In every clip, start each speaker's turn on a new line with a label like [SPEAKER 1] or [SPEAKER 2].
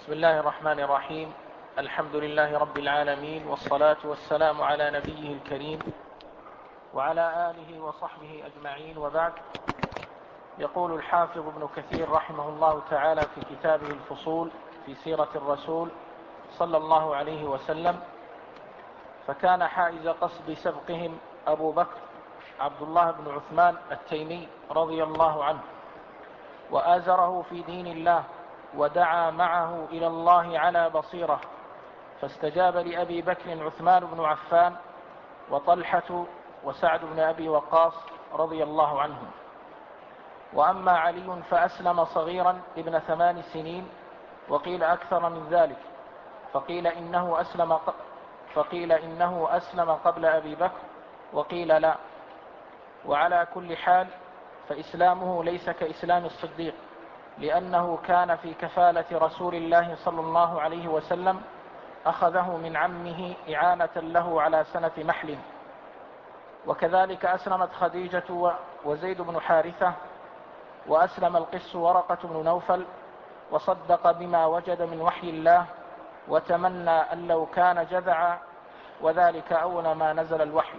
[SPEAKER 1] بسم الله الرحمن الرحيم. الحمد لله رب العالمين، والصلاة والسلام على نبيه الكريم وعلى آله وصحبه أجمعين، وبعد. يقول الحافظ ابن كثير رحمه الله تعالى في كتابه الفصول في سيرة الرسول صلى الله عليه وسلم: فكان حائز قصد سبقهم أبو بكر عبد الله بن عثمان التيمي رضي الله عنه، وآزره في دين الله، ودعا معه إلى الله على بصيرة، فاستجاب لأبي بكر عثمان بن عفان وطلحة وسعد بن أبي وقاص رضي الله عنهم. وأما علي فأسلم صغيرا ابن 8 سنين، وقيل أكثر من ذلك، فقيل إنه أسلم قبل أبي بكر، وقيل لا. وعلى كل حال فإسلامه ليس كإسلام الصديق، لأنه كان في كفالة رسول الله صلى الله عليه وسلم، أخذه من عمه إعانة له على سنة محل. وكذلك أسلمت خديجة وزيد بن حارثة، وأسلم القس ورقة بن نوفل، وصدق بما وجد من وحي الله، وتمنى أن لو كان جذعا، وذلك أول ما نزل الوحي.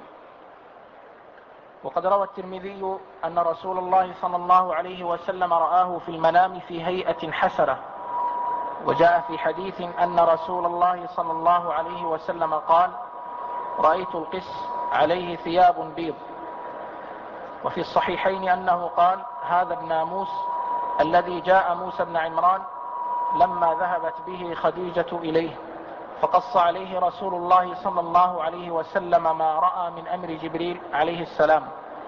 [SPEAKER 1] وقد روى الترمذي أن رسول الله صلى الله عليه وسلم رآه في المنام في هيئة حسنة. وجاء في حديث أن رسول الله صلى الله عليه وسلم قال: رأيت القس عليه ثياب بيض. وفي الصحيحين أنه قال: هذا الناموس الذي جاء موسى بن عمران لما ذهبت به خديجة إليه، فقص عليه رسول الله صلى الله عليه وسلم ما رأى من أمر جبريل عليه السلام.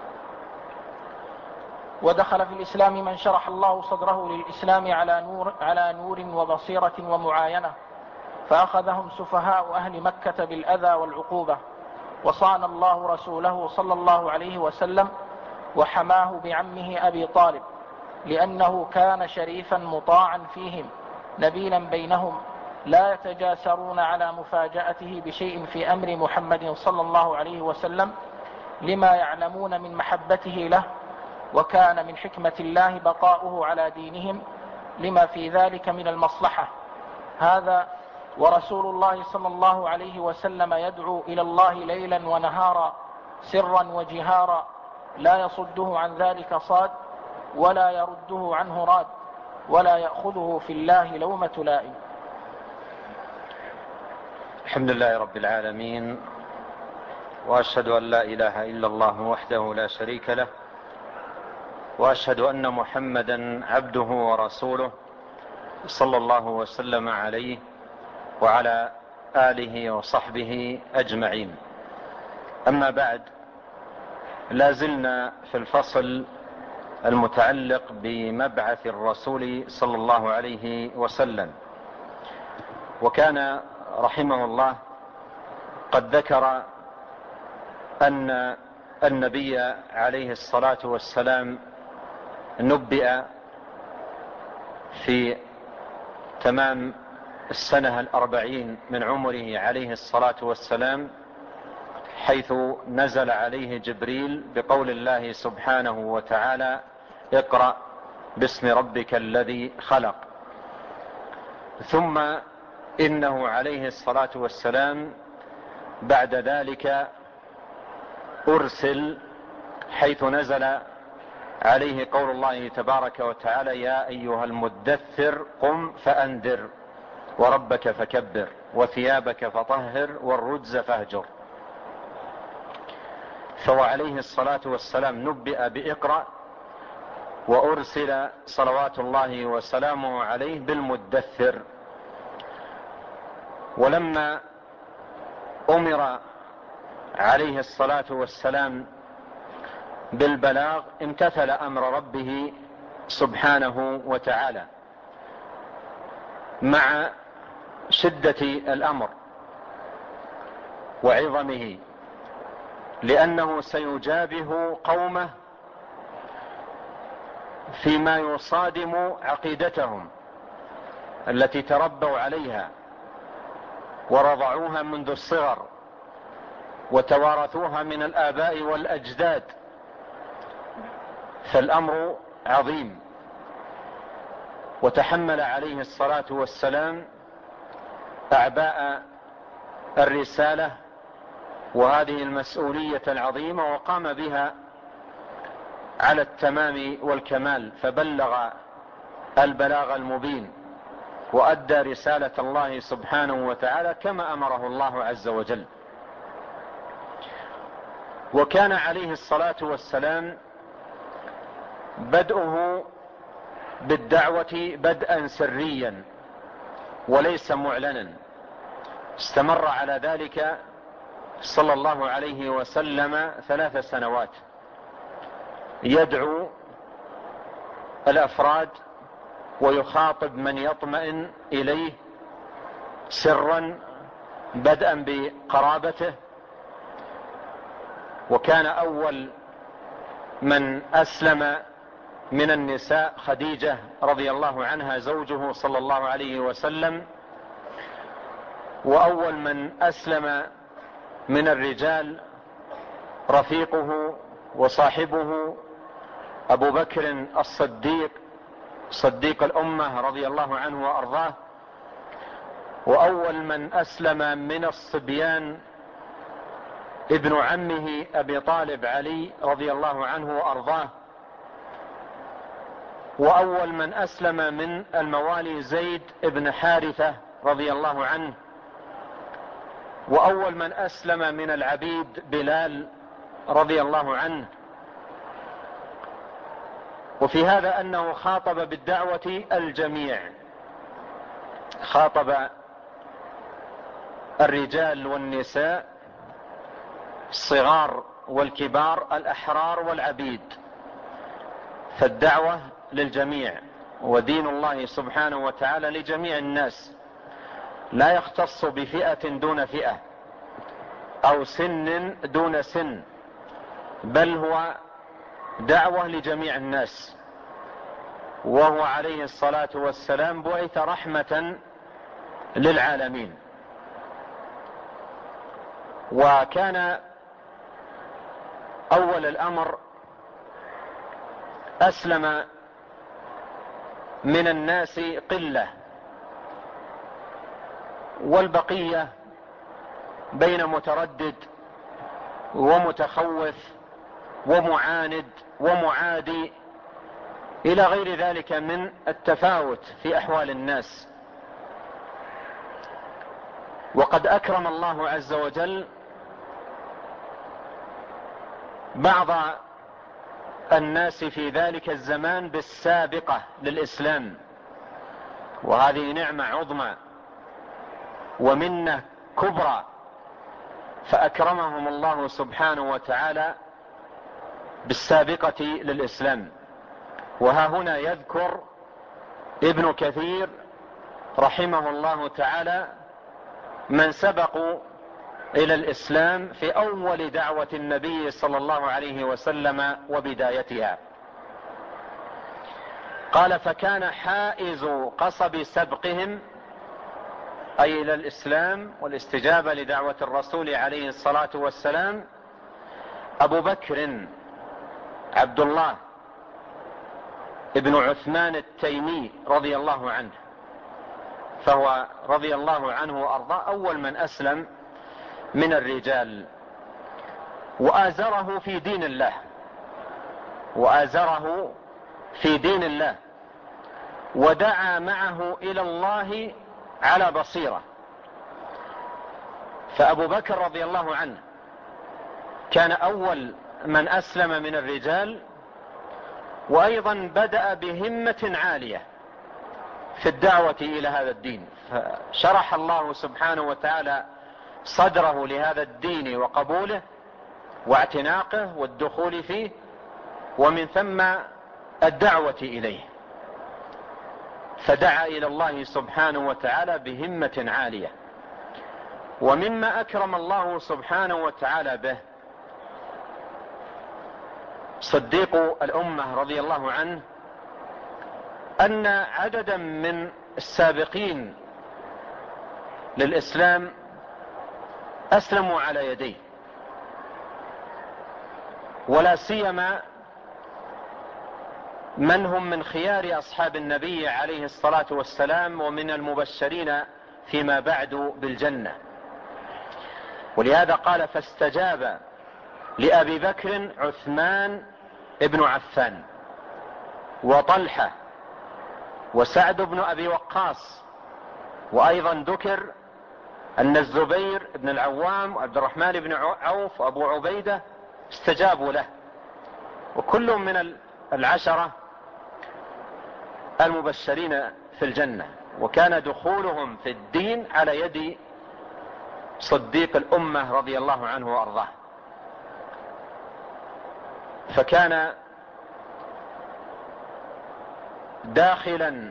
[SPEAKER 1] ودخل في الإسلام من شرح الله صدره للإسلام على نور وبصيرة ومعاينة، فأخذهم سفهاء أهل مكة بالأذى والعقوبة، وصان الله رسوله صلى الله عليه وسلم وحماه بعمه أبي طالب، لأنه كان شريفا مطاعا فيهم، نبيلا بينهم، لا يتجاسرون على مفاجأته بشيء في أمر محمد صلى الله عليه وسلم، لما يعلمون من محبته له، وكان من حكمة الله بقاؤه على دينهم لما في ذلك من المصلحة. هذا ورسول الله صلى الله عليه وسلم يدعو إلى الله ليلا ونهارا، سرا وجهارا، لا يصده عن ذلك صاد، ولا يرده عنه راد، ولا يأخذه في الله لومة لائم.
[SPEAKER 2] الحمد لله رب العالمين، وأشهد أن لا إله إلا الله وحده لا شريك له، وأشهد أن محمدا عبده ورسوله صلى الله وسلم عليه وعلى آله وصحبه أجمعين. أما بعد، لازلنا في الفصل المتعلق بمبعث الرسول صلى الله عليه وسلم. وكان رحمه الله قد ذكر أن النبي عليه الصلاة والسلام نبئ في تمام السنة 40 من عمره عليه الصلاة والسلام، حيث نزل عليه جبريل بقول الله سبحانه وتعالى: اقرأ باسم ربك الذي خلق. ثم إنه عليه الصلاة والسلام بعد ذلك أرسل، حيث نزل عليه قول الله تبارك وتعالى: يا أيها المدثر قم فأنذر وربك فكبر وثيابك فطهر والرجز فاهجر. فهو عليه الصلاة والسلام نبئ بإقرأ، وأرسل صلوات الله وسلامه عليه بالمدثر. ولما أمر عليه الصلاة والسلام بالبلاغ امتثل أمر ربه سبحانه وتعالى مع شدة الأمر وعظمه، لأنه سيجابه قومه فيما يصادم عقيدتهم التي تربوا عليها ورضعوها منذ الصغر وتوارثوها من الآباء والأجداد. فالأمر عظيم. وتحمل عليه الصلاة والسلام أعباء الرسالة وهذه المسؤولية العظيمة، وقام بها على التمام والكمال، فبلغ البلاغ المبين وأدى رسالة الله سبحانه وتعالى كما أمره الله عز وجل. وكان عليه الصلاة والسلام بدءه بالدعوة بدءا سريا وليس معلنا، استمر على ذلك صلى الله عليه وسلم 3 سنوات يدعو الأفراد ويخاطب من يطمئن إليه سرا بدءا بقرابته. وكان أول من أسلم من النساء خديجة رضي الله عنها زوجه صلى الله عليه وسلم، وأول من أسلم من الرجال رفيقه وصاحبه أبو بكر الصديق صديق الأمة رضي الله عنه وأرضاه، وأول من أسلم من الصبيان ابن عمه أبي طالب علي رضي الله عنه وأرضاه، وأول من أسلم من الموالي زيد ابن حارثة رضي الله عنه، وأول من أسلم من العبيد بلال رضي الله عنه. وفي هذا أنه خاطب بالدعوة الجميع، خاطب الرجال والنساء، الصغار والكبار، الأحرار والعبيد، فالدعوة للجميع، ودين الله سبحانه وتعالى لجميع الناس، لا يختص بفئة دون فئة أو سن دون سن، بل هو دعوة لجميع الناس. وهو عليه الصلاة والسلام بعث رحمة للعالمين. وكان أول الأمر أسلم من الناس قلة، والبقية بين متردد ومتخوف ومعاند ومعادي إلى غير ذلك من التفاوت في أحوال الناس. وقد أكرم الله عز وجل بعض الناس في ذلك الزمان بالسابقة للإسلام، وهذه نعمة عظمى ومنة كبرى، فأكرمهم الله سبحانه وتعالى بالسابقة للإسلام. وها هنا يذكر ابن كثير رحمه الله تعالى من سبقوا إلى الإسلام في أول دعوة النبي صلى الله عليه وسلم وبدايتها. قال: فكان حائز قصب سبقهم أي إلى الإسلام والاستجابة لدعوة الرسول عليه الصلاة والسلام أبو بكر عبد الله ابن عثمان التيمي رضي الله عنه، فهو رضي الله عنه وأرضاه أول من أسلم من الرجال، وآزره في دين الله، وآزره في دين الله، ودعا معه إلى الله على بصيرة. فأبو بكر رضي الله عنه كان أول من أسلم من الرجال، وأيضا بدأ بهمة عالية في الدعوة إلى هذا الدين، فشرح الله سبحانه وتعالى صدره لهذا الدين وقبوله واعتناقه والدخول فيه، ومن ثم الدعوة إليه، فدعا إلى الله سبحانه وتعالى بهمة عالية. ومما أكرم الله سبحانه وتعالى به صديق الأمة رضي الله عنه أن عددا من السابقين للإسلام أسلموا على يديه، ولا سيما من هم من خيار أصحاب النبي عليه الصلاة والسلام ومن المبشرين فيما بعد بالجنة. ولهذا قال: فاستجاب لأبي بكر عثمان ابن عفان وطلحة وسعد بن أبي وقاص. وأيضا ذكر أن الزبير بن العوام وعبد الرحمن بن عوف وأبو عبيدة استجابوا له، وكلهم من العشرة المبشرين في الجنة. وكان دخولهم في الدين على يد صديق الأمة رضي الله عنه وأرضاه، فكان داخلا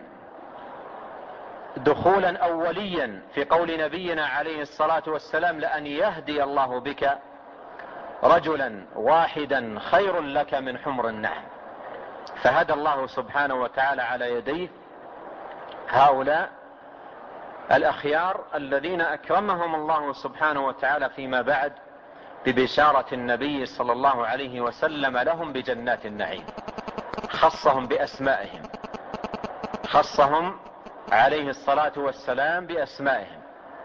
[SPEAKER 2] دخولا أوليا في قول نبينا عليه الصلاة والسلام: لأن يهدي الله بك رجلا واحدا خير لك من حمر النعم. فهدى الله سبحانه وتعالى على يديه هؤلاء الأخيار الذين أكرمهم الله سبحانه وتعالى فيما بعد ببشارة النبي صلى الله عليه وسلم لهم بجنات النعيم. خصهم بأسمائهم، خصهم عليه الصلاة والسلام بأسمائهم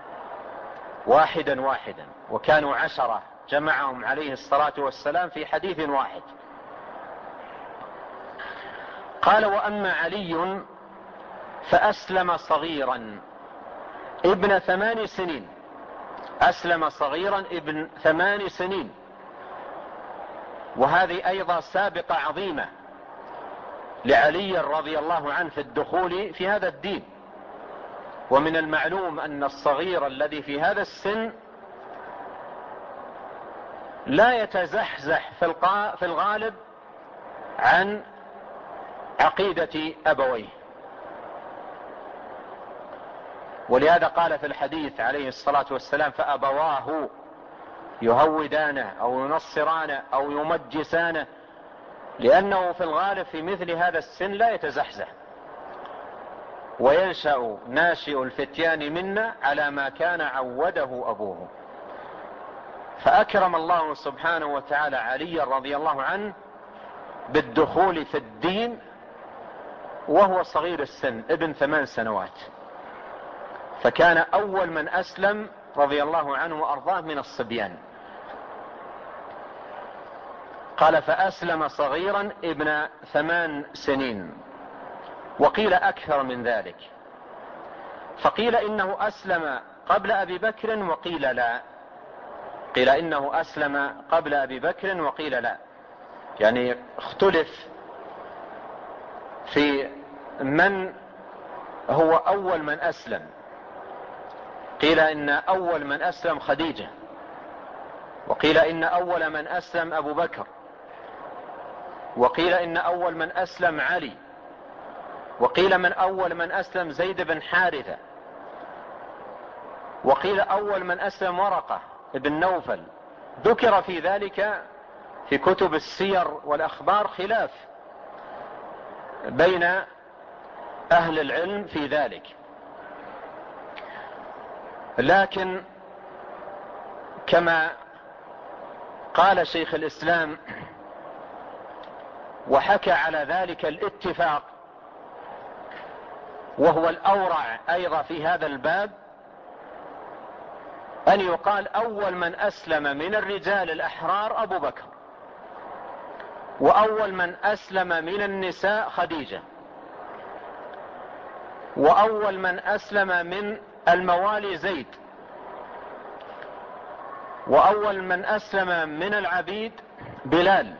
[SPEAKER 2] واحدا واحدا، وكانوا 10 جمعهم عليه الصلاة والسلام في حديث واحد. قال: وأما علي فأسلم صغيرا ابن 8 سنين. أسلم صغيرا ابن 8 سنين، وهذه أيضا سابقة عظيمة لعلي رضي الله عنه في الدخول في هذا الدين. ومن المعلوم أن الصغير الذي في هذا السن لا يتزحزح في الغالب عن عقيدة أبويه. ولهذا قال في الحديث عليه الصلاة والسلام: فأبواه يهودانه أو ينصرانه أو يمجسانه، لأنه في الغالب في مثل هذا السن لا يتزحزح، وينشأ ناشئ الفتيان منا على ما كان عوده أبوه. فأكرم الله سبحانه وتعالى علي رضي الله عنه بالدخول في الدين وهو صغير السن ابن 8 سنوات، فكان أول من أسلم رضي الله عنه وأرضاه من الصبيان. قال: فأسلم صغيرا ابن 8 سنين، وقيل أكثر من ذلك، فقيل إنه أسلم قبل أبي بكر وقيل لا. قيل إنه أسلم قبل أبي بكر وقيل لا، يعني اختلف في من هو أول من أسلم. قيل إن أول من أسلم خديجة، وقيل إن أول من أسلم أبو بكر، وقيل إن أول من أسلم علي، وقيل من أول من أسلم زيد بن حارثة، وقيل أول من أسلم ورقة بن نوفل. ذكر في ذلك في كتب السير والأخبار خلاف بين أهل العلم في ذلك، لكن كما قال شيخ الإسلام وحكى على ذلك الاتفاق، وهو الأورع أيضا في هذا الباب، أن يقال أول من أسلم من الرجال الأحرار أبو بكر، وأول من أسلم من النساء خديجة، وأول من أسلم من الموالي زيد، وأول من أسلم من العبيد بلال.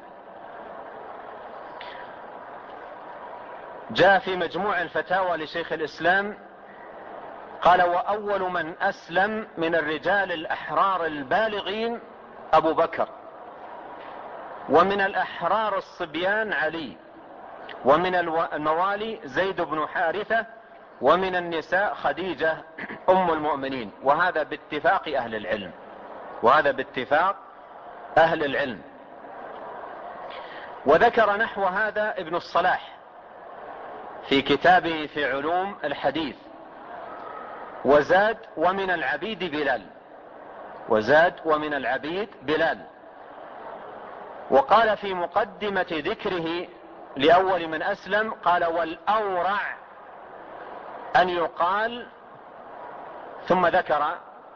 [SPEAKER 2] جاء في مجموع الفتاوى لشيخ الإسلام قال: وأول من أسلم من الرجال الأحرار البالغين أبو بكر، ومن الأحرار الصبيان علي، ومن الموالي زيد بن حارثة، ومن النساء خديجة أم المؤمنين. وهذا باتفاق أهل العلم، وهذا باتفاق أهل العلم. وذكر نحو هذا ابن الصلاح في كتابه في علوم الحديث، وزاد: ومن العبيد بلال، وزاد: ومن العبيد بلال. وقال في مقدمة ذكره لأول من أسلم قال والأورع أن يقال، ثم ذكر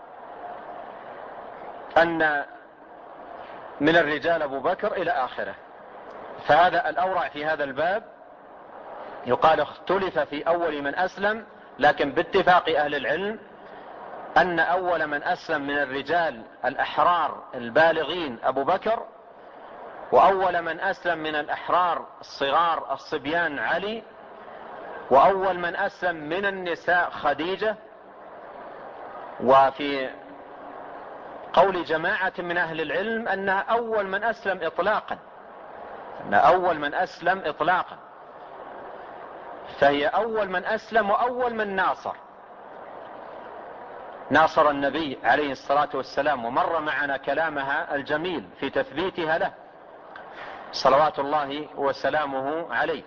[SPEAKER 2] أن من الرجال أبو بكر إلى آخره. فهذا الأورع في هذا الباب يقال اختلف في أول من أسلم، لكن باتفاق أهل العلم أن أول من أسلم من الرجال الأحرار البالغين أبو بكر، وأول من أسلم من الأحرار الصغار الصبيان علي، وأول من أسلم من النساء خديجة. وفي قول جماعة من أهل العلم أنها أول من أسلم إطلاقا، أن أول من أسلم إطلاقا، فهي أول من أسلم وأول من ناصر النبي عليه الصلاة والسلام، ومر معنا كلامها الجميل في تثبيتها له صلوات الله وسلامه عليه.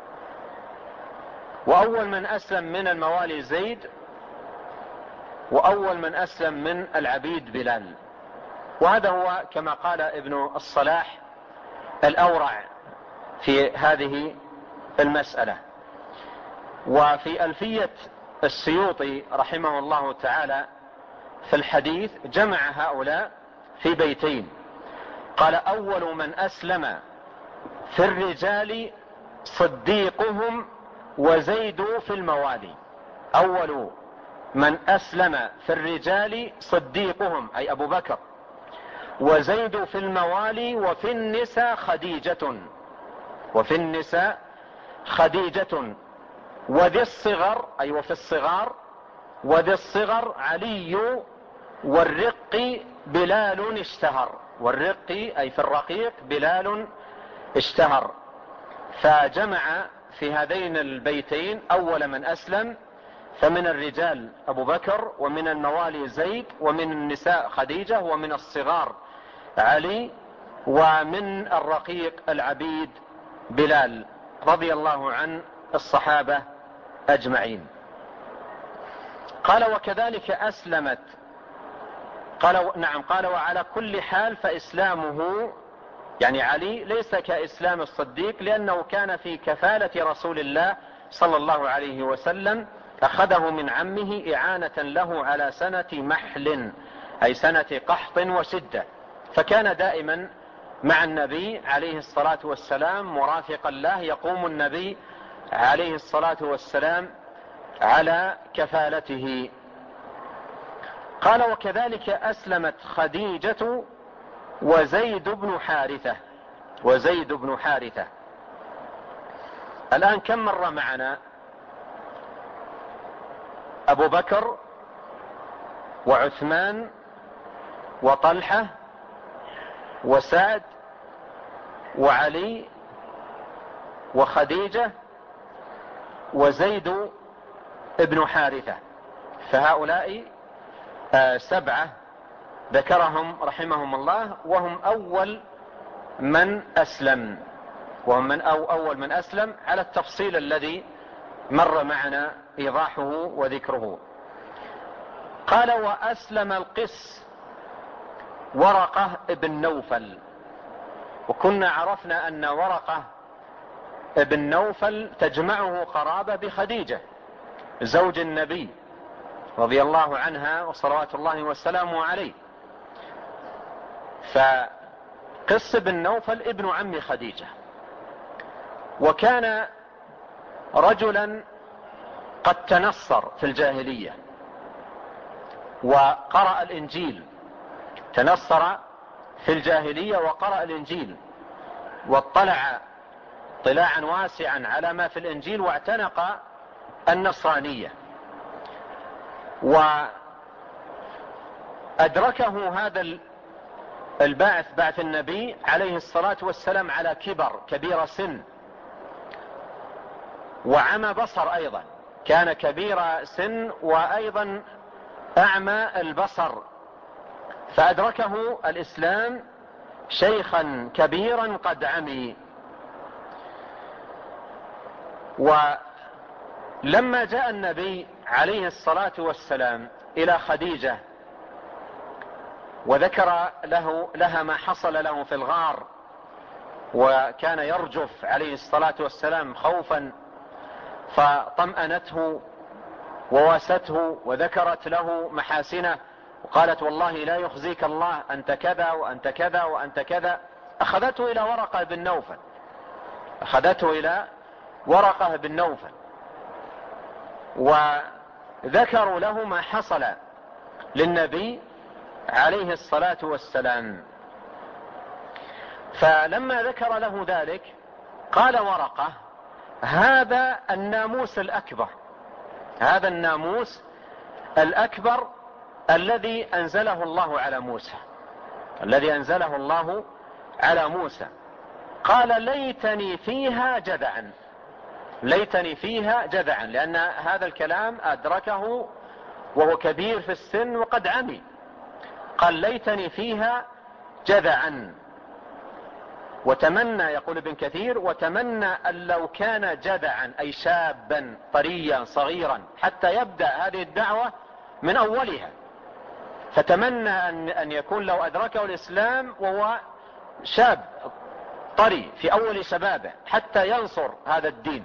[SPEAKER 2] وأول من أسلم من الموالي زيد، وأول من أسلم من العبيد بلال. وهذا هو كما قال ابن الصلاح الأورع في هذه المسألة. وفي ألفية السيوطي رحمه الله تعالى في الحديث جمع هؤلاء في بيتين، قال أول من أسلم في الرجال صديقهم وزيد في الموالي. أول من أسلم في الرجال صديقهم أي أبو بكر، وزيد في الموالي، وفي النساء خديجة، وذي الصغر أي وفي الصغار، وذي الصغر علي، والرق بلال اشتهر. والرق أي في الرقيق بلال اشتهر. فجمع في هذين البيتين أول من أسلم، فمن الرجال أبو بكر، ومن الموالي زيد، ومن النساء خديجة، ومن الصغار علي، ومن الرقيق العبيد بلال، رضي الله عن الصحابة أجمعين. قال وكذلك أسلمت، قال وعلى كل حال فإسلامه يعني علي ليس كإسلام الصديق، لأنه كان في كفالة رسول الله صلى الله عليه وسلم، أخذه من عمه إعانة له على سنة محل أي سنة قحط وشدة، فكان دائما مع النبي عليه الصلاة والسلام مرافقا له، يقوم النبي عليه الصلاة والسلام على كفالته. قال وكذلك أسلمت خديجة وزيد بن حارثة. الآن كم مر معنا؟ أبو بكر وعثمان وطلحة وسعد وعلي وخديجة وزيد بن حارثة. فهؤلاء 7 ذكرهم رحمهم الله، وهم أول من أسلم، أول من أسلم على التفصيل الذي مر معنا إيضاحه وذكره. قال وأسلم القس ورقة ابن نوفل. وكنا عرفنا أن ورقة ابن نوفل تجمعه قرابة بخديجة زوج النبي رضي الله عنها وصلوات الله وسلامه عليه. فقس بن نوفل ابن عم خديجة، وكان رجلا قد تنصر في الجاهلية وقرأ الإنجيل، تنصر في الجاهلية وقرأ الإنجيل، واطلع اطلاعا واسعا على ما في الإنجيل، واعتنق النصرانية. وأدركه هذا بعث النبي عليه الصلاة والسلام على كبير سن وعمى بصر، أيضا كان كبير سن وأيضا أعمى البصر، فأدركه الإسلام شيخا كبيرا قد عمي. ولما جاء النبي عليه الصلاة والسلام إلى خديجة وذكر لها ما حصل له في الغار وكان يرجف عليه الصلاة والسلام خوفا، فطمأنته وواسته وذكرت له محاسنه وقالت والله لا يخزيك الله، أنت كذا وأنت كذا وأنت كذا. أخذته إلى ورقة بن نوفل وذكروا له ما حصل للنبي عليه الصلاة والسلام. فلما ذكر له ذلك قال ورقة: هذا الناموس الأكبر الذي أنزله الله على موسى. قال: ليتني فيها جذعا، لأن هذا الكلام أدركه وهو كبير في السن وقد عمي. قال: ليتني فيها جذعا. وتمنى، يقول ابن كثير، وتمنى أن لو كان جذعا أي شابا طريا صغيرا حتى يبدأ هذه الدعوة من أولها. فتمنى أن يكون لو أدركه الإسلام وهو شاب طري في أول شبابه حتى ينصر هذا الدين.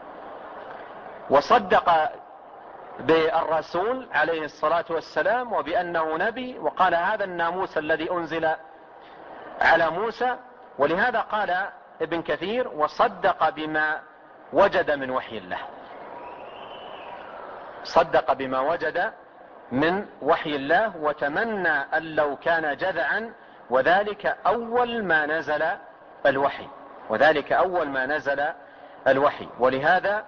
[SPEAKER 2] وصدق بالرسول عليه الصلاة والسلام وبأنه نبي، وقال: هذا الناموس الذي أنزل على موسى. ولهذا قال ابن كثير: وصدق بما وجد من وحي الله. صدق بما وجد من وحي الله، وتمنى أن لو كان جذعا، وذلك أول ما نزل الوحي. ولهذا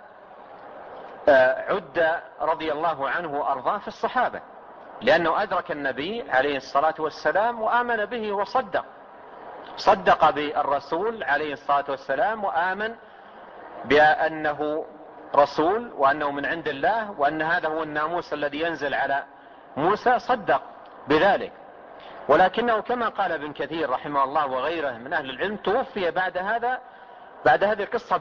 [SPEAKER 2] عد رضي الله عنه وأرضاه في الصحابة، لأنه أدرك النبي عليه الصلاة والسلام وآمن به صدق بالرسول عليه الصلاة والسلام وآمن بأنه رسول وأنه من عند الله وأن هذا هو الناموس الذي ينزل على موسى. صدق بذلك. ولكنه كما قال ابن كثير رحمه الله وغيره من أهل العلم توفي بعد هذه القصة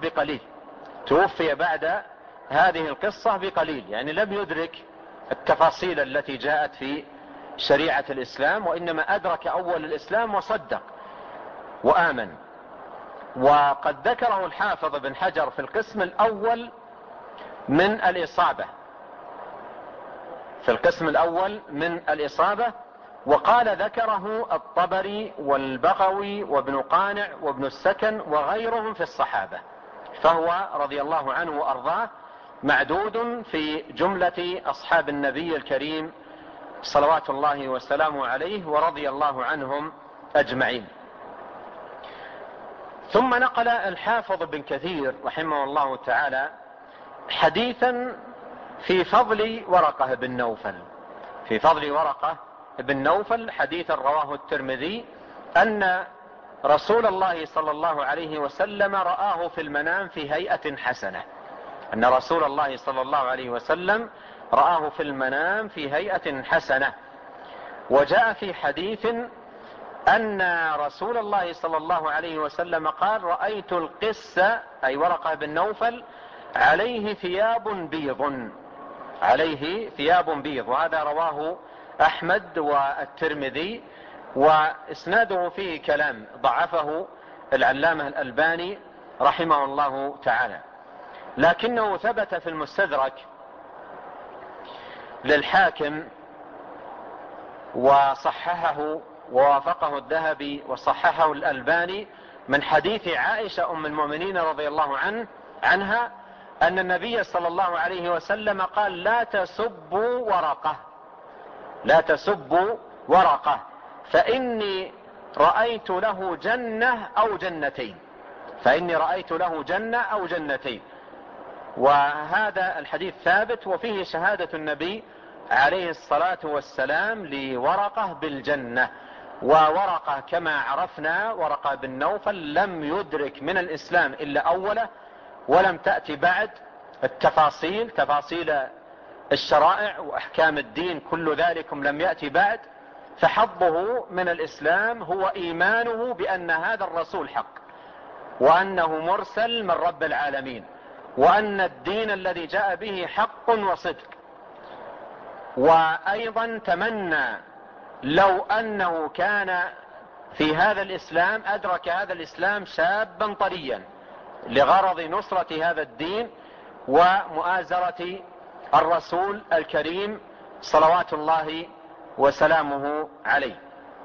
[SPEAKER 2] بقليل. يعني لم يدرك التفاصيل التي جاءت في شريعة الإسلام، وإنما أدرك أول الإسلام وصدق وآمن. وقد ذكره الحافظ بن حجر في القسم الأول من الإصابة، وقال: ذكره الطبري والبغوي وابن قانع وابن السكن وغيرهم في الصحابة. فهو رضي الله عنه وأرضاه معدود في جملة أصحاب النبي الكريم صلوات الله وسلامه عليه، ورضي الله عنهم أجمعين. ثم نقل الحافظ بن كثير رحمه الله تعالى حديثا في فضل ورقة بن نوفل، حديثا رواه الترمذي أن رسول الله صلى الله عليه وسلم رآه في المنام في هيئة حسنة. وجاء في حديث أن رسول الله صلى الله عليه وسلم قال: رأيت القس، أي ورقة بن نوفل، عليه ثياب بيض. وهذا رواه أحمد والترمذي، وإسناده فيه كلام، ضعفه العلامة الألباني رحمه الله تعالى، لكنه ثبت في المستدرك للحاكم وصححه ووافقه الذهبي وصححه الألباني من حديث عائشة أم المؤمنين رضي الله عنها أن النبي صلى الله عليه وسلم قال: لا تسبوا ورقة فإني رأيت له جنة أو جنتين. وهذا الحديث ثابت، وفيه شهادة النبي عليه الصلاة والسلام لورقة بالجنة. وورقة كما عرفنا، ورقة بن نوفل لم يدرك من الإسلام إلا أوله، ولم تأتي بعد تفاصيل الشرائع وأحكام الدين، كل ذلكم لم يأتي بعد. فحظه من الإسلام هو إيمانه بأن هذا الرسول حق، وأنه مرسل من رب العالمين، وأن الدين الذي جاء به حق وصدق. وأيضا تمنى لو أنه كان في هذا الإسلام، أدرك هذا الإسلام شابا طريا لغرض نصرة هذا الدين ومؤازرة الرسول الكريم صلوات الله وسلامه عليه.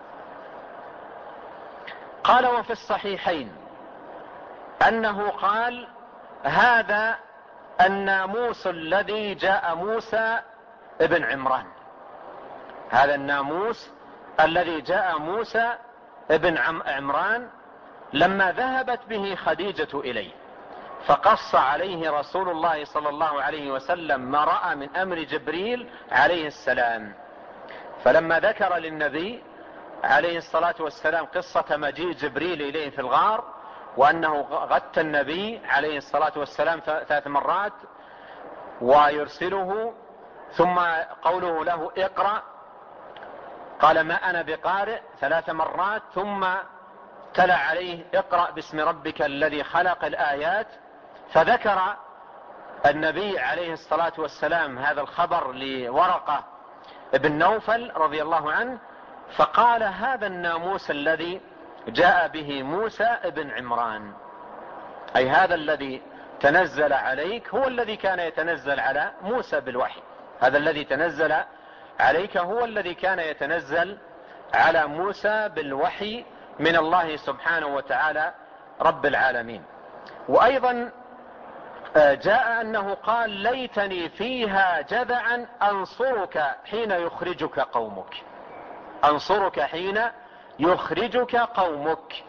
[SPEAKER 2] قال: وفي الصحيحين أنه قال: هذا الناموس الذي جاء موسى ابن عمران. هذا الناموس الذي جاء موسى ابن عمران لما ذهبت به خديجة إليه، فقص عليه رسول الله صلى الله عليه وسلم ما رأى من أمر جبريل عليه السلام. فلما ذكر للنبي عليه الصلاة والسلام قصة مجيء جبريل إليه في الغار، وأنه غطى النبي عليه الصلاة والسلام 3 مرات ويرسله، ثم قوله له: اقرأ، قال: ما أنا بقارئ 3 مرات، ثم تلا عليه: اقرأ باسم ربك الذي خلق الآيات. فذكر النبي عليه الصلاة والسلام هذا الخبر لورقة ابن نوفل رضي الله عنه، فقال: هذا الناموس الذي جاء به موسى ابن عمران، أي هذا الذي تنزل عليك هو الذي كان يتنزل على موسى بالوحي. هذا الذي تنزل عليك هو الذي كان يتنزل على موسى بالوحي من الله سبحانه وتعالى رب العالمين. وأيضا جاء أنه قال: ليتني فيها جذعا أنصرك حين يخرجك قومك. أنصرك حين يخرجك قومك.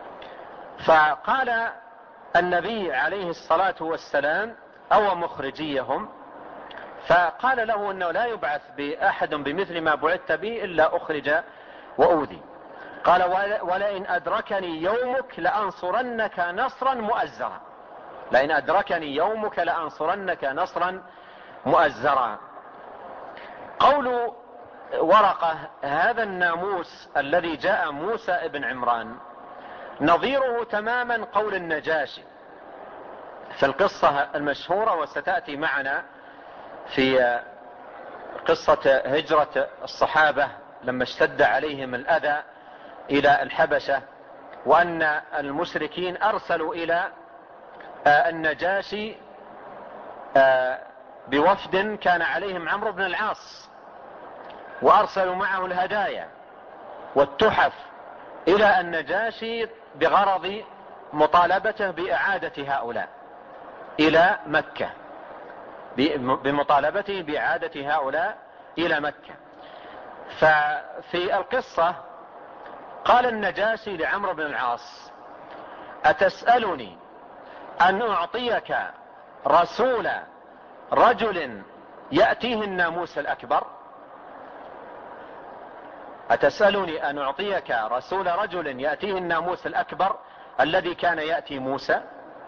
[SPEAKER 2] فقال النبي عليه الصلاة والسلام: أو مخرجيهم، فقال له أنه لا يبعث بأحد بمثل ما بعثت به إلا أخرج وأوذي. قال: ولئن أدركني يومك لأنصرنك نصرا مؤزرا. لئن أدركني يومك لأنصرنك نصرا مؤزرا. قول ورقة: هذا الناموس الذي جاء موسى ابن عمران، نظيره تماما قول النجاشي في القصة المشهورة، وستأتي معنا في قصة هجرة الصحابة لما اشتد عليهم الأذى إلى الحبشة، وأن المشركين أرسلوا إلى النجاشي بوفد كان عليهم عمرو بن العاص، وأرسلوا معه الهدايا والتحف إلى النجاشي بغرض مطالبته بإعادة هؤلاء إلى مكة، بمطالبته بإعادة هؤلاء إلى مكة. ففي القصة قال النجاشي لعمرو بن العاص: أتسألني أن أعطيك رسول رجل يأتيه الناموس الأكبر؟ أتسألني أن أعطيك رسول رجل يأتيه الناموس الأكبر الذي كان يأتي موسى؟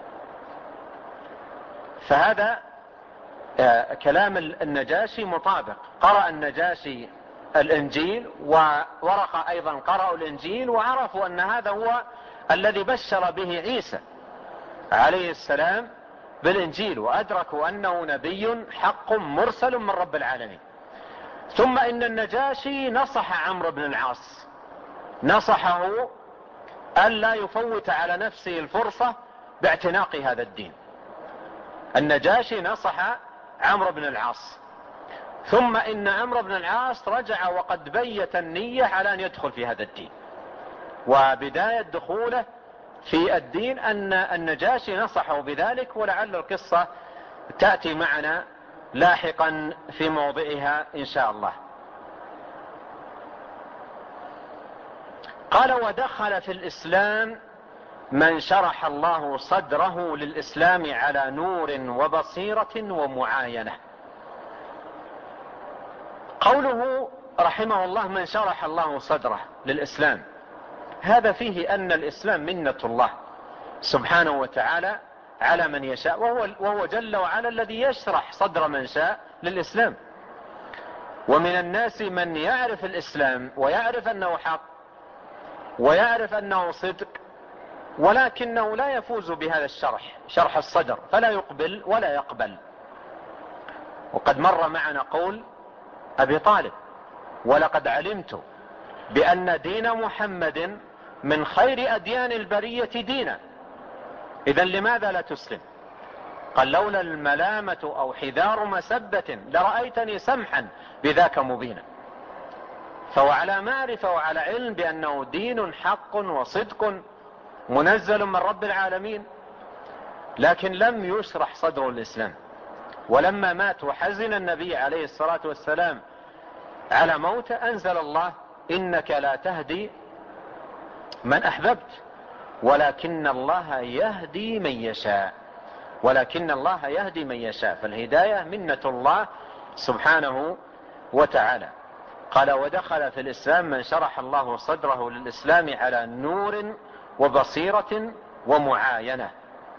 [SPEAKER 2] فهذا كلام النجاشي مطابق. قرأ النجاشي الإنجيل، وورقة أيضا قرأوا الإنجيل، وعرفوا أن هذا هو الذي بشر به عيسى عليه السلام بالإنجيل، وأدركوا أنه نبي حق مرسل من رب العالمين. ثم إن النجاشي نصح عمرو بن العاص، نصحه ألا يفوت على نفسه الفرصة باعتناق هذا الدين. النجاشي نصح عمرو بن العاص، ثم إن عمرو بن العاص رجع وقد بيت النية على أن يدخل في هذا الدين، وبداية دخوله في الدين أن النجاشي نصحه بذلك، ولعل القصة تأتي معنا لاحقا في موضعها إن شاء الله. قال: ودخل في الإسلام من شرح الله صدره للإسلام على نور وبصيرة ومعاينة. قوله رحمه الله من شرح الله صدره للإسلام، هذا فيه أن الإسلام منة الله سبحانه وتعالى على من يشاء، وهو جل وعلا الذي يشرح صدر من شاء للإسلام. ومن الناس من يعرف الإسلام ويعرف أنه حق ويعرف أنه صدق، ولكنه لا يفوز بهذا الشرح، شرح الصدر، فلا يقبل ولا يقبل. وقد مر معنا قول أبي طالب: ولقد علمت بأن دين محمد من خير أديان البرية دينا، إذن لماذا لا تسلم؟ قال لولا الملامة أو حذار مسبة لرأيتني سمحا بذاك مبينا. فهو على معرفة وعلى علم بأنه دين حق وصدق منزل من رب العالمين، لكن لم يشرح صدر الإسلام. ولما مات وحزن النبي عليه الصلاة والسلام على موته أنزل الله: إنك لا تهدي من أحببت ولكن الله يهدي من يشاء، ولكن الله يهدي من يشاء. فالهداية منة الله سبحانه وتعالى. قال: ودخل في الإسلام من شرح الله صدره للإسلام على نور وبصيرة ومعاينة.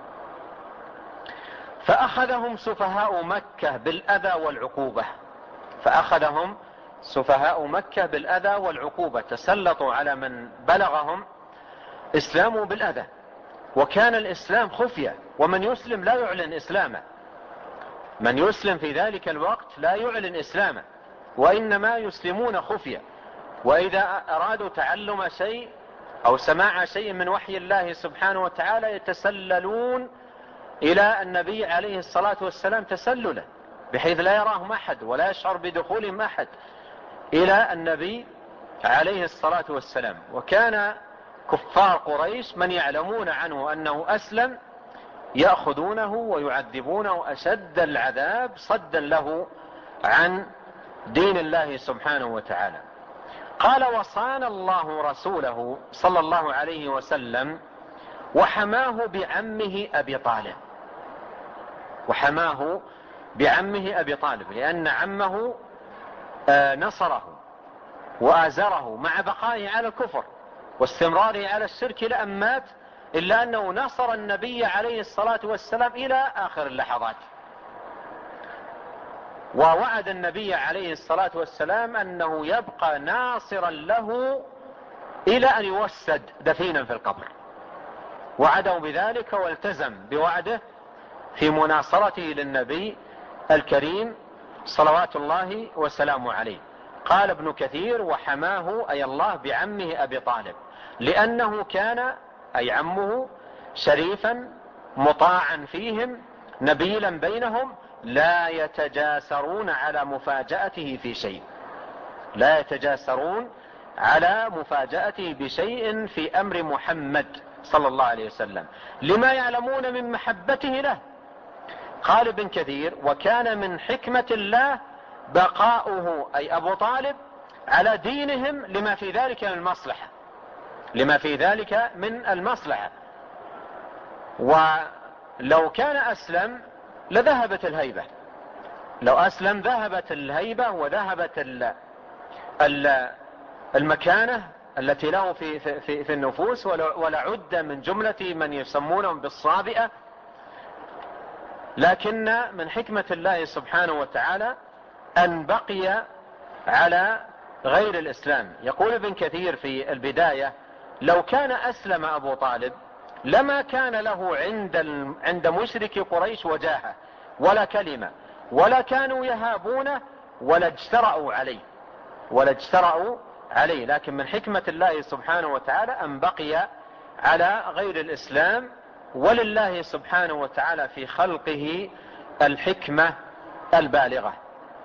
[SPEAKER 2] فأخذهم سفهاء مكة بالأذى والعقوبة، فأخذهم سفهاء مكة بالأذى والعقوبة، تسلطوا على من بلغهم إسلامه بالأذى. وكان الإسلام خفية، ومن يسلم لا يعلن إسلامه، من يسلم في ذلك الوقت لا يعلن إسلامه، وإنما يسلمون خفية. وإذا أرادوا تعلم شيء أو سماع شيء من وحي الله سبحانه وتعالى يتسللون إلى النبي عليه الصلاة والسلام تسللا، بحيث لا يراهم أحد ولا يشعر بدخولهم أحد إلى النبي عليه الصلاة والسلام. وكان كفار قريش من يعلمون عنه أنه أسلم يأخذونه ويعذبونه أشد العذاب صدا له عن دين الله سبحانه وتعالى. قال: وصان الله رسوله صلى الله عليه وسلم وحماه بعمه أبي طالب، وحماه بعمه أبي طالب، لأن عمه نصره وآزره مع بقائه على الكفر واستمراره على الشرك إلى أن مات، إلا أنه نصر النبي عليه الصلاة والسلام إلى آخر اللحظات. ووعد النبي عليه الصلاة والسلام أنه يبقى ناصرا له إلى أن يوسد دفينا في القبر، وعده بذلك والتزم بوعده في مناصرته للنبي الكريم صلوات الله وسلامه عليه. قال ابن كثير: وحماه أي الله بعمه أبي طالب، لأنه كان أي عمه شريفا مطاعا فيهم نبيلا بينهم، لا يتجاسرون على مفاجأته في شيء، لا يتجاسرون على مفاجأته بشيء في أمر محمد صلى الله عليه وسلم، لما يعلمون من محبته له. قال ابن كثير: وكان من حكمة الله بقاؤه أي أبو طالب على دينهم لما في ذلك من المصلحة، لما في ذلك من المصلحة. ولو كان أسلم لذهبت الهيبة، لو أسلم ذهبت الهيبة وذهبت المكانة التي له في النفوس، ولعد من جملة من يسمونهم بالصابئة. لكن من حكمة الله سبحانه وتعالى أن بقي على غير الإسلام. يقول ابن كثير في البداية: لو كان أسلم أبو طالب لما كان له عند مشرك قريش وجاهة ولا كلمة، ولا كانوا يهابونه ولا اجترأوا عليه، لكن من حكمة الله سبحانه وتعالى أن بقي على غير الإسلام، ولله سبحانه وتعالى في خلقه الحكمة البالغة.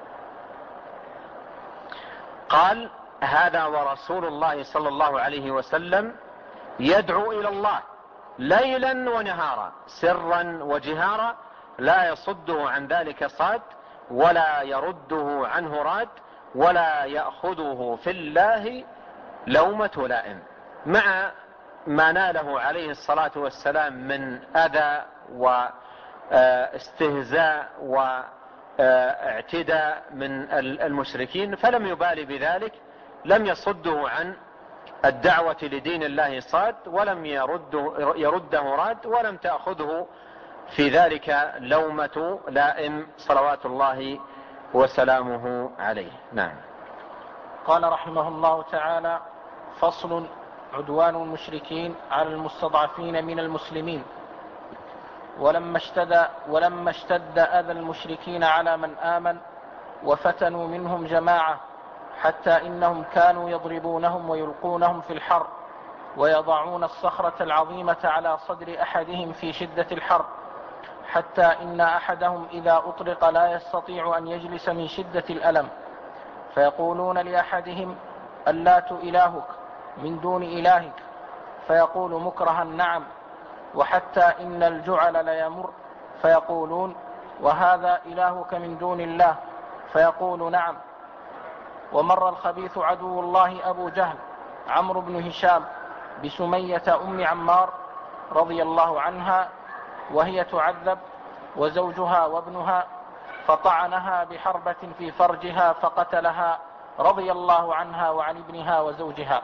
[SPEAKER 2] قال: هذا ورسول الله صلى الله عليه وسلم يدعو إلى الله ليلا ونهارا سرا وجهارا، لا يصده عن ذلك صاد ولا يرده عنه راد، ولا يأخذه في الله لومة لائم. مع ما ناله عليه الصلاة والسلام من أذى واستهزاء واعتداء من المشركين، فلم يبالي بذلك، لم يصده عن الدعوة لدين الله صاد، ولم يرده راد، ولم تأخذه في ذلك لومة لائم صلوات الله وسلامه عليه. نعم.
[SPEAKER 1] قال رحمه الله تعالى: فصل: عدوان المشركين على المستضعفين من المسلمين. ولما اشتد أذى المشركين على من آمن وفتنوا منهم جماعة، حتى إنهم كانوا يضربونهم ويلقونهم في الحر، ويضعون الصخرة العظيمة على صدر أحدهم في شدة الحر، حتى إن أحدهم إذا أطرق لا يستطيع أن يجلس من شدة الألم، فيقولون لأحدهم: اللات إلهك من دون إلهك؟ فيقول مكرها: نعم. وحتى إن الجعل ليمر فيقولون: وهذا إلهك من دون الله؟ فيقول: نعم. ومر الخبيث عدو الله أبو جهل عمرو بن هشام بسمية أم عمار رضي الله عنها وهي تعذب وزوجها وابنها، فطعنها بحربة في فرجها فقتلها رضي الله عنها وعن ابنها وزوجها.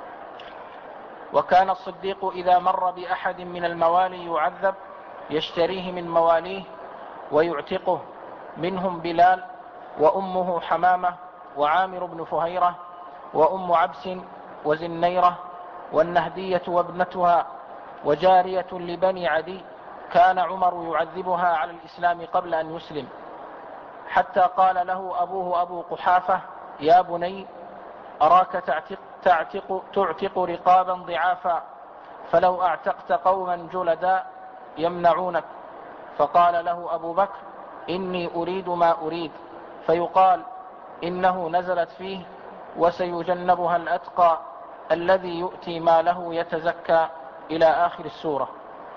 [SPEAKER 1] وكان الصديق إذا مر بأحد من الموالي يعذب يشتريه من مواليه ويعتقه، منهم بلال وأمه حمامة وعامر بن فهيرة وأم عبس وزنيرة والنهدية وابنتها وجارية لبني عدي، كان عمر يعذبها على الإسلام قبل أن يسلم، حتى قال له أبوه أبو قحافة: يا بني، أراك تعتق رقابا ضعافا، فلو أعتقت قوما جلدا يمنعونك. فقال له أبو بكر: إني أريد ما أريد، فيقال إنه نزلت فيه: وسيجنبها الأتقى الذي يؤتي ماله يتزكى، إلى آخر السورة.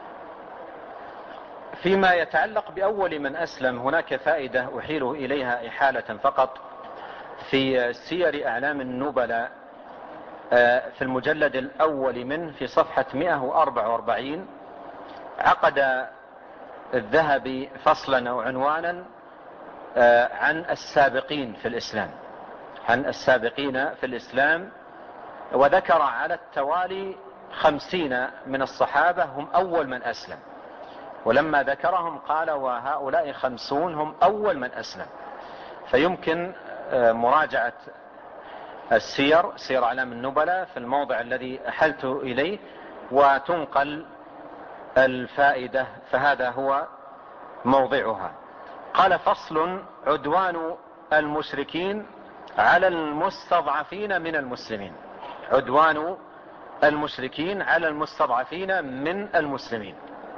[SPEAKER 2] فيما يتعلق بأول من أسلم هناك فائدة أحيل إليها إحالة فقط. في سير أعلام النبلاء في المجلد الأول منه في صفحة 144 عقد الذهبي فصلا أو عنوانا عن السابقين في الإسلام، عن السابقين في الإسلام، وذكر على التوالي 50 من الصحابة هم أول من أسلم، ولما ذكرهم قال: وهؤلاء 50 هم أول من أسلم. فيمكن مراجعة السير، سير أعلام النبلاء، في الموضع الذي أحلت إليه وتنقل الفائدة، فهذا هو موضعها. قال: فصل: عدوان المشركين على المستضعفين من المسلمين. عدوان المشركين على المستضعفين من المسلمين.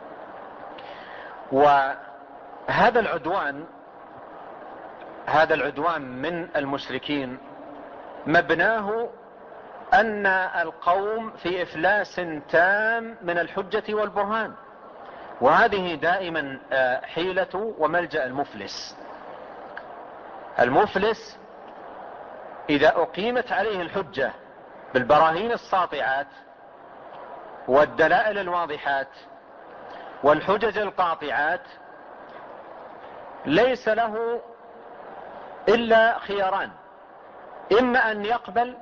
[SPEAKER 2] وهذا العدوان من المشركين مبناه أن القوم في إفلاس تام من الحجة والبرهان، وهذه دائما حيلة وملجأ المفلس. المفلس إذا أقيمت عليه الحجة بالبراهين الساطعات والدلائل الواضحات والحجج القاطعات ليس له إلا خياران: إما أن يقبل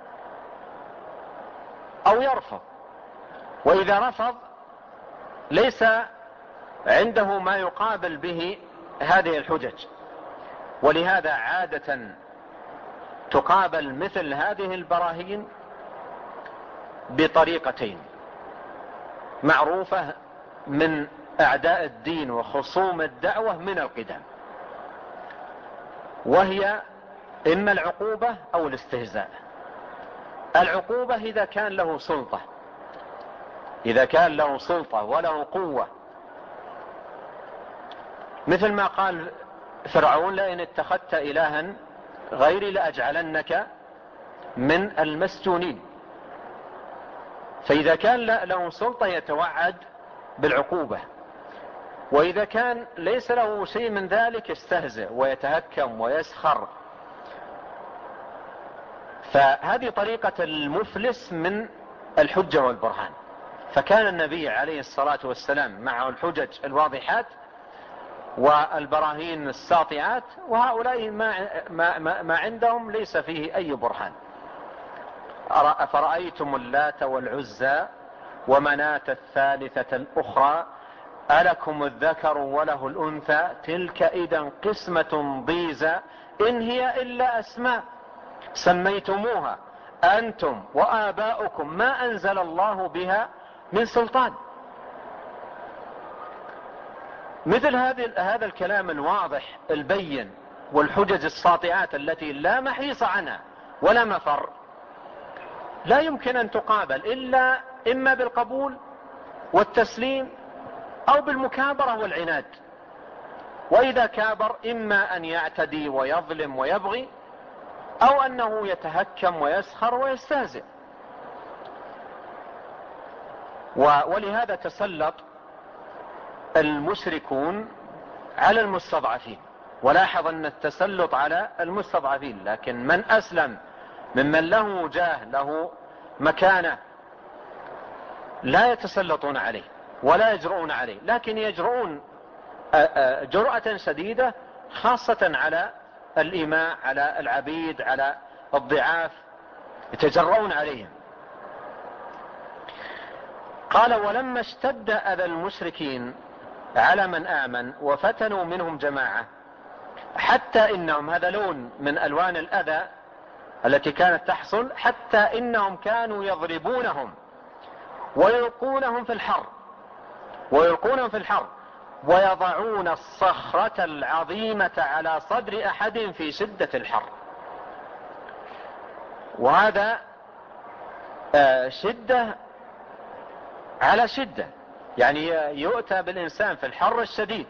[SPEAKER 2] أو يرفض. وإذا رفض ليس عنده ما يقابل به هذه الحجج، ولهذا عادة تقابل مثل هذه البراهين بطريقتين معروفة من أعداء الدين وخصوم الدعوة من القدم، وهي إما العقوبة أو الاستهزاء. العقوبة إذا كان له سلطة وله قوة، مثل ما قال فرعون: لئن اتخذت إلها غيري لأجعلنك من المسجونين. فإذا كان له سلطة يتوعد بالعقوبة، وإذا كان ليس له شيء من ذلك يستهزئ ويتهكم ويسخر. فهذه طريقة المفلس من الحجة والبرهان. فكان النبي عليه الصلاة والسلام معه الحجج الواضحات والبراهين الساطعات، وهؤلاء ما عندهم ليس فيه أي برهان. أفرأيتم اللات والعزى ومناة الثالثة الأخرى ألكم الذكر وله الأنثى تلك إذا قسمة ضيزى إن هي إلا أسماء سميتموها أنتم وآباؤكم ما أنزل الله بها من سلطان. مثل هذا الكلام الواضح البين والحجج الساطعات التي لا محيص عنها ولا مفر لا يمكن أن تقابل إلا إما بالقبول والتسليم أو بالمكابرة والعناد. وإذا كابر إما أن يعتدي ويظلم ويبغي أو أنه يتهكم ويسخر ويستهزئ. ولهذا تسلط المشركون على المستضعفين. ولاحظ أن التسلط على المستضعفين، لكن من أسلم ممن له جاه له مكانة لا يتسلطون عليه ولا يجرؤون عليه، لكن يجرؤون جرأة شديدة خاصة على الإماء، على العبيد، على الضعاف، يتجرؤون عليهم. قال: ولما اشتد أذى المشركين على من آمن وفتنوا منهم جماعة، حتى إنهم، هذا لون من ألوان الأذى التي كانت تحصل، حتى إنهم كانوا يضربونهم ويلقونهم في الحر ويضعون الصخرة العظيمة على صدر أحد في شدة الحر. وهذا شدة على شدة، يعني يؤتى بالإنسان في الحر الشديد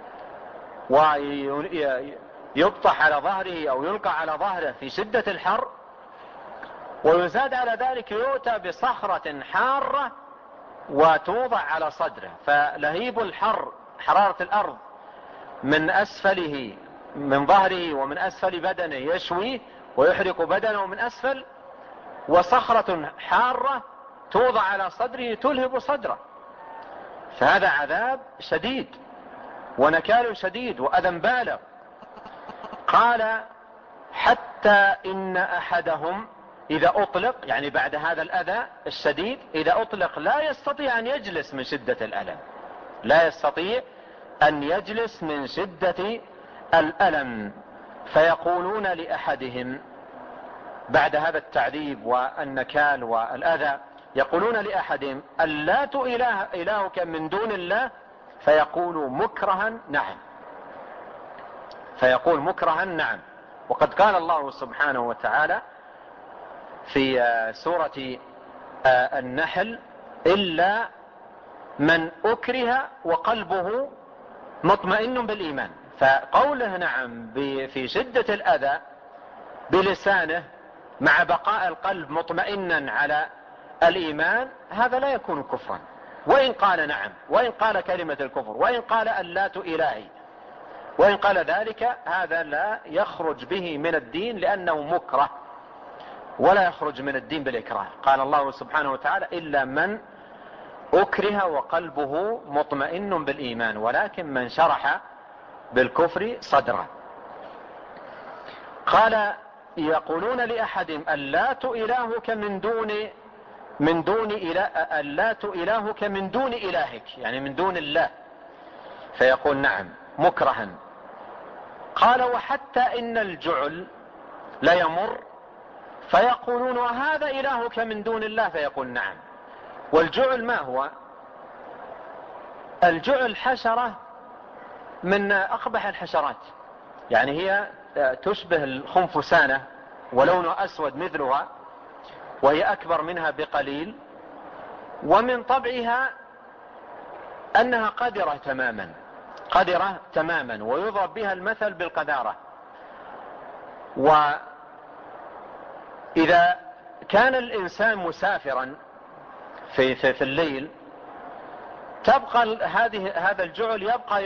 [SPEAKER 2] ويبطح على ظهره أو يلقى على ظهره في شدة الحر، ويزاد على ذلك يؤتى بصخرة حارة وتوضع على صدره، فلهيب الحر، حرارة الأرض من أسفله، من ظهره ومن أسفل بدنه يشويه ويحرق بدنه من أسفل، وصخرة حارة توضع على صدره تلهب صدره. فهذا عذاب شديد ونكال شديد وأذى بالغ. قال: حتى إن أحدهم إذا أطلق، يعني بعد هذا الأذى الشديد إذا أطلق لا يستطيع أن يجلس من شدة الألم، لا يستطيع أن يجلس من شدة الألم. فيقولون لأحدهم بعد هذا التعذيب والنكال والأذى، يقولون لأحدهم: اللات إلهك من دون الله؟ فيقول مكرها نعم. فيقول مكرها نعم. وقد قال الله سبحانه وتعالى في سورة النحل: إلا من أكره وقلبه مطمئن بالإيمان. فقوله نعم في شدة الأذى بلسانه مع بقاء القلب مطمئنا على الإيمان، هذا لا يكون كفرا، وإن قال نعم، وإن قال كلمة الكفر، وإن قال اللات إلهي، وإن قال ذلك، هذا لا يخرج به من الدين لأنه مكره، ولا يخرج من الدين بالإكراه. قال الله سبحانه وتعالى: إلا من أكره وقلبه مطمئن بالإيمان، ولكن من شرح بالكفر صدره. قال: يقولون لأحدهم: اللات إلهك اللات إلهك من دون إلهك، يعني من دون الله. فيقول نعم مكرها. قال: وحتى إن الجعل لا يمر فيقولون: وهذا إلهك من دون الله؟ فيقول نعم. والجعل ما هو؟ الجعل حشرة من أقبح الحشرات، يعني هي تشبه الخنفسانة ولونها أسود مثلها، وهي أكبر منها بقليل، ومن طبعها أنها قذرة تماما، ويضرب بها المثل بالقذارة. وإذا كان الإنسان مسافرا في الليل، تبقى هذا الجعل يبقى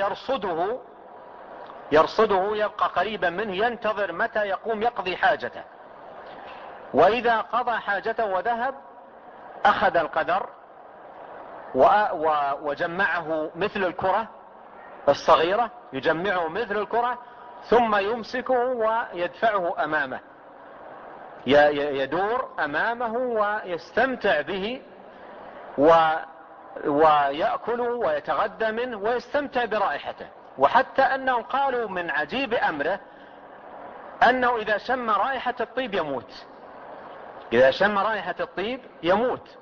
[SPEAKER 2] يرصده، يبقى قريبا منه، ينتظر متى يقوم يقضي حاجته. وإذا قضى حاجته وذهب، أخذ القذر وجمعه مثل الكرة الصغيرة، يجمعه مثل الكرة، ثم يمسكه ويدفعه أمامه، يدور أمامه ويستمتع به ويأكله ويتغذى منه ويستمتع برائحته. وحتى أنهم قالوا من عجيب أمره أنه إذا شم رائحة الطيب يموت، إذا شم رائحة الطيب يموت،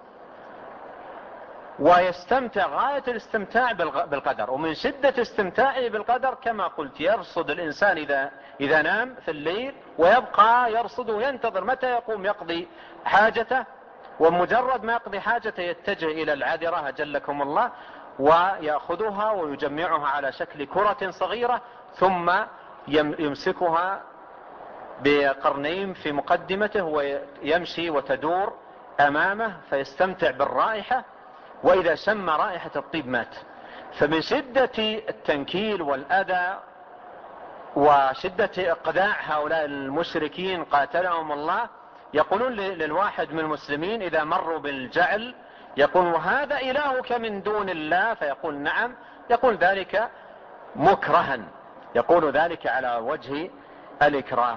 [SPEAKER 2] ويستمتع غاية الاستمتاع بالقدر. ومن شدة استمتاعه بالقدر كما قلت، يرصد الإنسان إذا نام في الليل، ويبقى يرصد وينتظر متى يقوم يقضي حاجته، ومجرد ما يقضي حاجته يتجه إلى العذرة أجلكم الله ويأخذها ويجمعها على شكل كرة صغيرة، ثم يمسكها بقرنين في مقدمته ويمشي وتدور أمامه فيستمتع بالرائحة، وإذا شم رائحة الطيب مات. فمن شدة التنكيل والأذى وشدة إقداع هؤلاء المشركين قاتلهم الله، يقولون للواحد من المسلمين إذا مروا بالجعل يقول: وهذا إلهك من دون الله؟ فيقول: نعم. يقول ذلك مكرها، يقول ذلك على وجه الإكراه.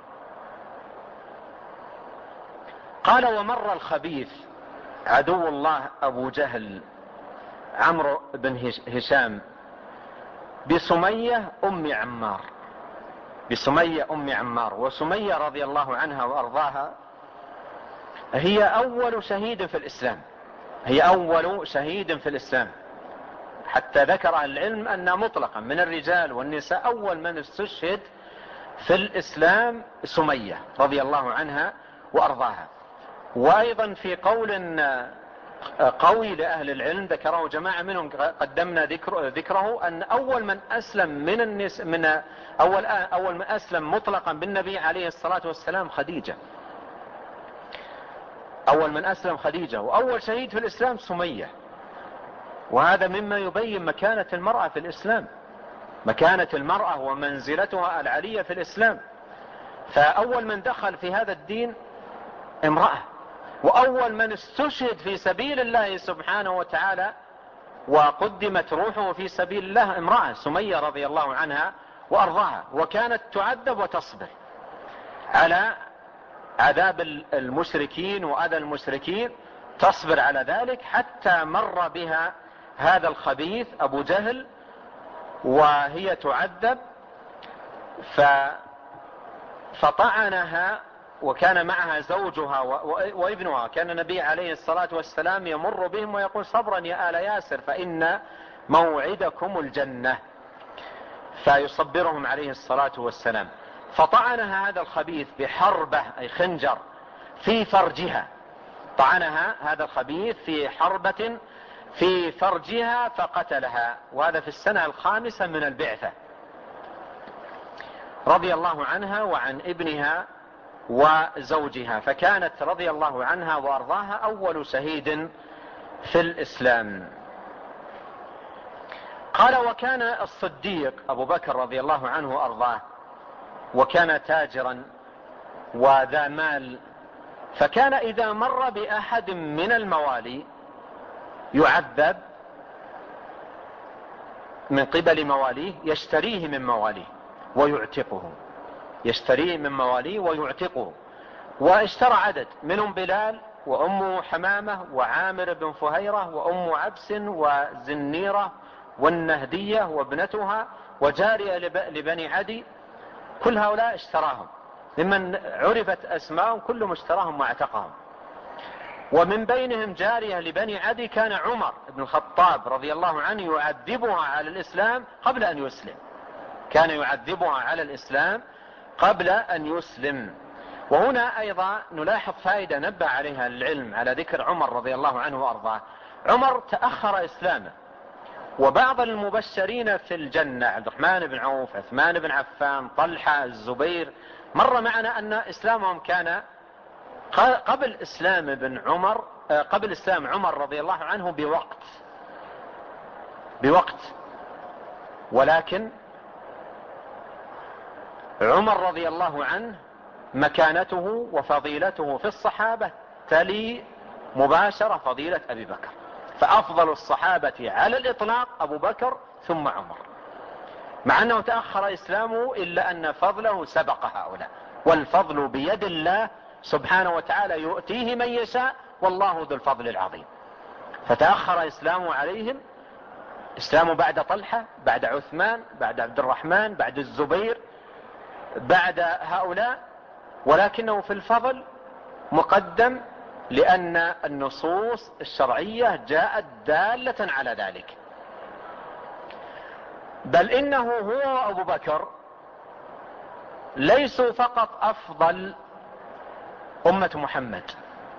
[SPEAKER 2] قال: ومر الخبيث عدو الله أبو جهل عمرو بن هشام بسمية أم عمار، بسمية أم عمار. وسمية رضي الله عنها وأرضاها هي أول شهيد في الإسلام، هي أول شهيد في الإسلام، حتى ذكر العلم أن مطلقا من الرجال والنساء أول من استشهد في الإسلام سمية رضي الله عنها وأرضاها. وأيضا في قول قوي لأهل العلم ذكره جماعة منهم قدمنا ذكره أن أول من أسلم من أول من أسلم مطلقا بالنبي عليه الصلاة والسلام خديجة، أول من أسلم خديجة، وأول شهيد في الإسلام سمية. وهذا مما يبين مكانة المرأة في الإسلام، مكانة المرأة ومنزلتها العالية في الإسلام. فأول من دخل في هذا الدين امرأة، وأول من استشهد في سبيل الله سبحانه وتعالى وقدمت روحه في سبيل الله امرأة سمية رضي الله عنها وأرضاها. وكانت تعذب وتصبر على عذاب المشركين وأذى المشركين، تصبر على ذلك حتى مر بها هذا الخبيث أبو جهل وهي تعذب فطعنها، وكان معها زوجها وابنها. كان النبي عليه الصلاة والسلام يمر بهم ويقول: صبرا يا آل ياسر فإن موعدكم الجنة، فيصبرهم عليه الصلاة والسلام. فطعنها هذا الخبيث بحربة أي خنجر في فرجها، طعنها هذا الخبيث في حربة في فرجها فقتلها، وهذا في السنة 5 من البعثة، رضي الله عنها وعن ابنها وزوجها. فكانت رضي الله عنها وأرضاها أول شهيد في الإسلام. قال: وكان الصديق أبو بكر رضي الله عنه وأرضاه وكان تاجرا وذا مال، فكان إذا مر بأحد من الموالي يعذب من قبل مواليه يشتريه من مواليه ويعتقه، يشتريه من مواليه ويعتقه. واشترى عدد منهم بلال وأم حمامة وعامر بن فهيرة وأم عبس وزنيرة والنهدية وابنتها وجارية لبني عدي. كل هؤلاء اشتراهم ممن عرفت أسماءهم، كلهم اشتراهم واعتقهم. ومن بينهم جارية لبني عدي كان عمر بن الخطاب رضي الله عنه يعذبها على الإسلام قبل أن يسلم، كان يعذبها على الإسلام قبل أن يسلم. وهنا أيضا نلاحظ فائدة نبه عليها العلم على ذكر عمر رضي الله عنه وأرضاه. عمر تأخر إسلامه، وبعض المبشرين في الجنة عبد الرحمن بن عوف، عثمان بن عفان، طلحة، الزبير، مر معنا أن إسلامهم كان قبل إسلام عمر رضي الله عنه بوقت. ولكن عمر رضي الله عنه مكانته وفضيلته في الصحابة تلي مباشرة فضيلة أبي بكر، فأفضل الصحابة على الإطلاق أبو بكر ثم عمر، مع أنه تأخر إسلامه إلا أن فضله سبق هؤلاء، والفضل بيد الله سبحانه وتعالى يؤتيه من يشاء والله ذو الفضل العظيم. فتأخر إسلامه عليهم، إسلامه بعد طلحة، بعد عثمان، بعد عبد الرحمن، بعد الزبير، بعد هؤلاء، ولكنه في الفضل مقدم لأن النصوص الشرعية جاءت دالة على ذلك. بل إنه هو وأبو بكر ليسوا فقط أفضل أمة محمد،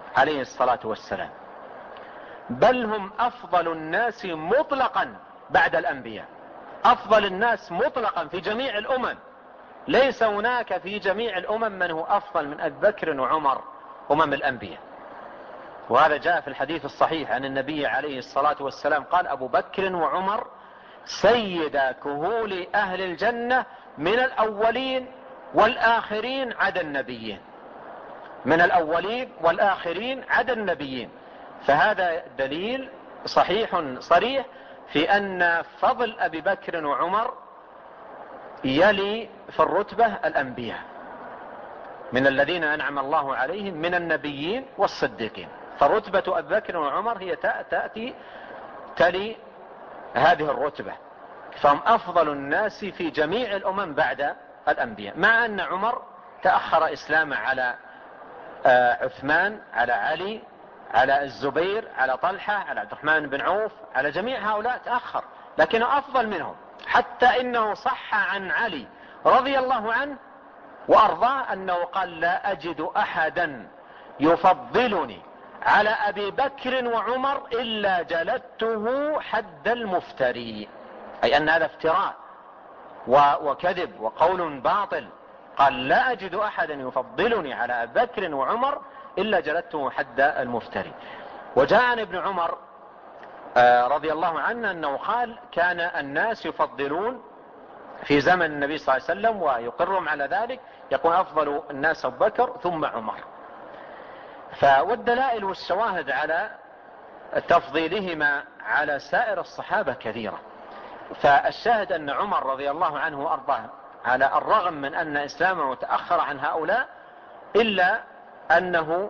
[SPEAKER 2] عليه الصلاة والسلام، بل هم أفضل الناس مطلقا بعد الأنبياء. أفضل الناس مطلقا في جميع الأمم، ليس هناك في جميع الأمم من هو أفضل من أبي بكر وعمر الأنبياء. وهذا جاء في الحديث الصحيح عن النبي عليه الصلاة والسلام قال: أبو بكر وعمر سيدا كهول أهل الجنة من الأولين والآخرين عدا النبيين. من الأولين والآخرين عدا النبيين. فهذا دليل صحيح صريح في أن فضل أبي بكر وعمر يلي في الرتبة الأنبياء، من الذين أنعم الله عليهم من النبيين والصديقين. فرتبة أبي بكر وعمر هي تأتي تلي هذه الرتبة، فهم أفضل الناس في جميع الأمم بعد الأنبياء، مع أن عمر تأخر إسلامه على عثمان، على علي، على الزبير، على طلحة، على عبد الرحمن بن عوف، على جميع هؤلاء تأخر، لكنه أفضل منهم. حتى إنه صح عن علي رضي الله عنه وأرضاه أنه قال: لا أجد أحدا يفضلني على أبي بكر وعمر إلا جلدته حد المفتري. أي أن هذا افتراء وكذب وقول باطل. قال: لا أجد أحدا يفضلني على أبي بكر وعمر إلا جلدته حد المفتري. وجاء عن ابن عمر رضي الله عنه أنه قال: كان الناس يفضلون في زمن النبي صلى الله عليه وسلم ويقرهم على ذلك، يكون أفضل الناس أبو بكر ثم عمر. والدلائل والشواهد على تفضيلهما على سائر الصحابة كثيرة. فالشاهد أن عمر رضي الله عنه وأرضاه على الرغم من أن إسلامه تأخر عن هؤلاء إلا أنه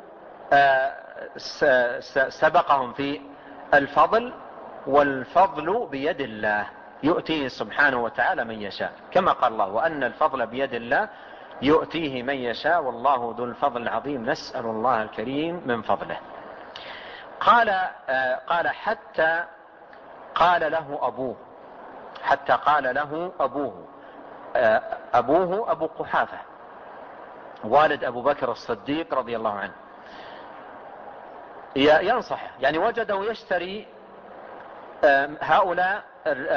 [SPEAKER 2] سبقهم في الفضل، والفضل بيد الله يؤتيه سبحانه وتعالى من يشاء، كما قال الله: وأن الفضل بيد الله يؤتيه من يشاء والله ذو الفضل العظيم. نسأل الله الكريم من فضله. قال حتى قال له أبوه أبوه أبو قحافة والد أبو بكر الصديق رضي الله عنه ينصح، يعني وجده يشتري هؤلاء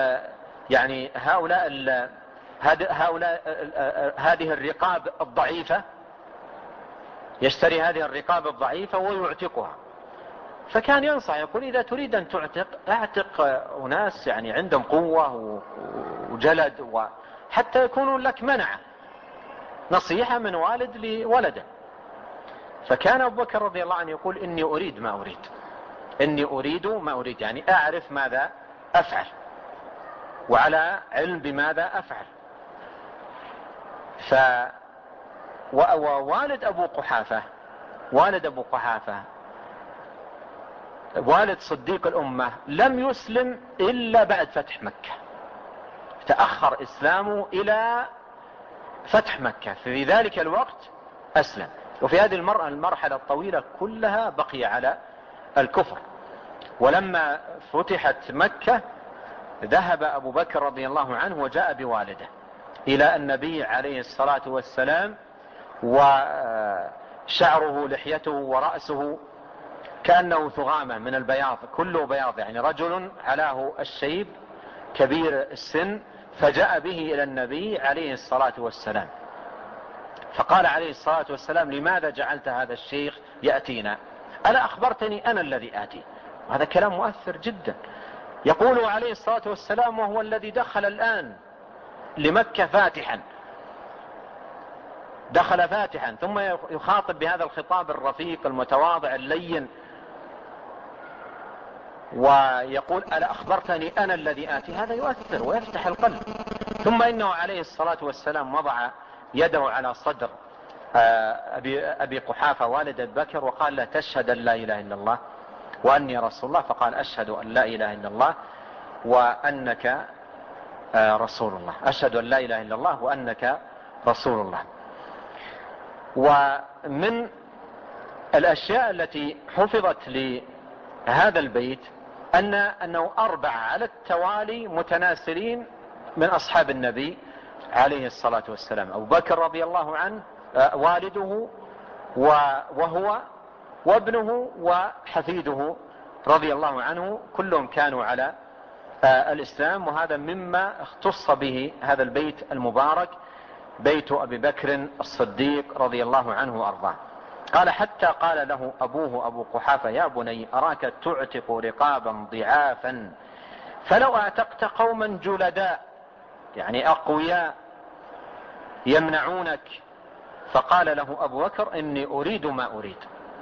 [SPEAKER 2] هذه الرقاب الضعيفة، يشتري هذه الرقاب الضعيفة ويعتقها. فكان ينصح يقول: إذا تريد أن اعتق أناس يعني عندهم قوة وجلد حتى يكونوا لك منعة، نصيحة من والد لولده. فكان أبو بكر رضي الله عنه يقول: إني أريد ما أريد، يعني أعرف ماذا أفعل وعلى علم بماذا أفعل. ووالد أبو قحافة والد صديق الأمة لم يسلم إلا بعد فتح مكة، تأخر إسلامه إلى فتح مكة، في ذلك الوقت أسلم. وفي هذه المرحلة الطويلة كلها بقي على الكفر. ولما فتحت مكة ذهب أبو بكر رضي الله عنه وجاء بوالده إلى النبي عليه الصلاة والسلام، وشعره لحيته ورأسه كأنه ثغامة من البياض، كله بياض، يعني رجل علاه الشيب كبير السن. فجاء به إلى النبي عليه الصلاة والسلام، فقال عليه الصلاة والسلام: لماذا جعلت هذا الشيخ يأتينا؟ ألا أخبرتني أنا الذي آتي؟ هذا كلام مؤثر جدا. يقول عليه الصلاة والسلام وهو الذي دخل الآن لمكة فاتحا ثم يخاطب بهذا الخطاب الرفيق المتواضع اللين، ويقول: ألا أخبرتني أنا الذي آتي؟ هذا يؤثر ويفتح القلب. ثم إنه عليه الصلاة والسلام وضع يده على صدر أبي قحافة والد أبي بكر وقال له: تشهد أن لا إله إلا الله وأني رسول الله؟ فقال: أشهد أن لا إله إلا الله وأنك رسول الله. أشهد أن لا إله إلا الله وأنك رسول الله. ومن الأشياء التي حفظت لهذا البيت أنه 4 على التوالي متناسلين من أصحاب النبي عليه الصلاة والسلام: أبو بكر رضي الله عنه والده وهو وابنه وحفيده رضي الله عنه كلهم كانوا على الإسلام. وهذا مما اختص به هذا البيت المبارك، بيت أبي بكر الصديق رضي الله عنه وأرضاه. قال حتى قال له أبوه أبو قحافة: يا بني أراك تعتق رقابا ضعافا، فلو اعتقت قوما جلداء، يعني أقوياء يمنعونك. فقال له أبو بكر: إني أريد ما أريد.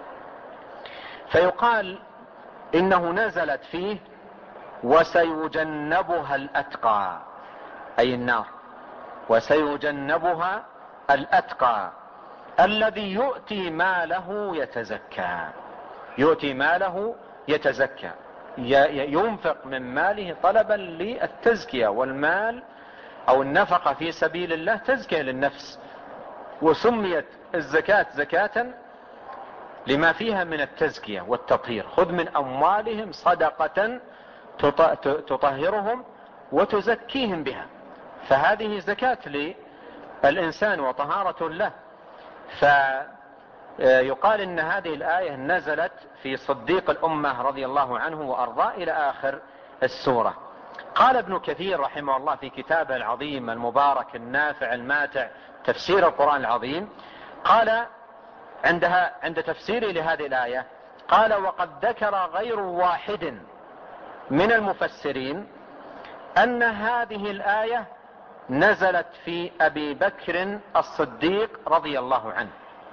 [SPEAKER 2] فيقال إنه نزلت فيه: وسيجنبها الأتقى، أي النار، وسيجنبها الأتقى الذي يؤتي ماله يتزكى. يؤتي ماله يتزكى، ينفق من ماله طلبا للتزكية، والمال أو النفقة في سبيل الله تزكية للنفس. وسميت الزكاة زكاة لما فيها من التزكية والتطهير. خذ من أموالهم صدقة تطهرهم وتزكيهم بها، فهذه زكاة للإنسان وطهارة له. فيقال إن هذه الآية نزلت في صديق الأمة رضي الله عنه وأرضاه إلى آخر السورة. قال ابن كثير رحمه الله في كتابه العظيم المبارك النافع الماتع تفسير القرآن العظيم، قال عند تفسيره لهذه الآية، قال: وقد ذكر غير واحد من المفسرين أن هذه الآية نزلت في أبي بكر الصديق رضي الله عنه،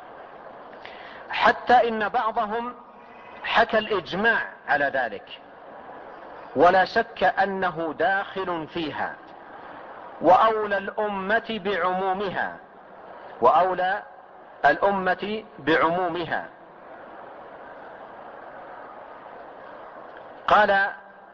[SPEAKER 2] حتى إن بعضهم حكى الإجماع على ذلك، ولا شك أنه داخل فيها، وأولى الأمة بعمومها، وأولى الأمة بعمومها. قال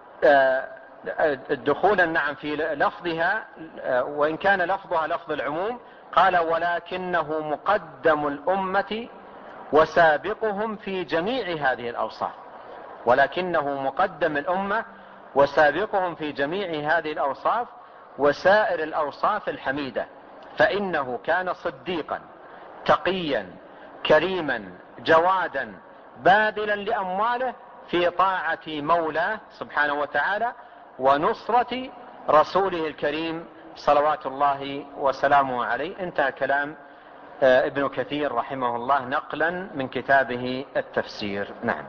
[SPEAKER 2] دخولا نعم في لفظها، وإن كان لفظها لفظ العموم. قال: ولكنه مقدم الأمة وسابقهم في جميع هذه الأوصاف. ولكنه مقدم الأمة وسابقهم في جميع هذه الأوصاف وسائر الأوصاف الحميدة، فإنه كان صديقا تقيا كريما جوادا باذلا لأمواله في طاعة مولاه سبحانه وتعالى ونصرة رسوله الكريم صلوات الله وسلامه عليه. انتهى كلام ابن كثير رحمه الله نقلا من كتابه التفسير. نعم.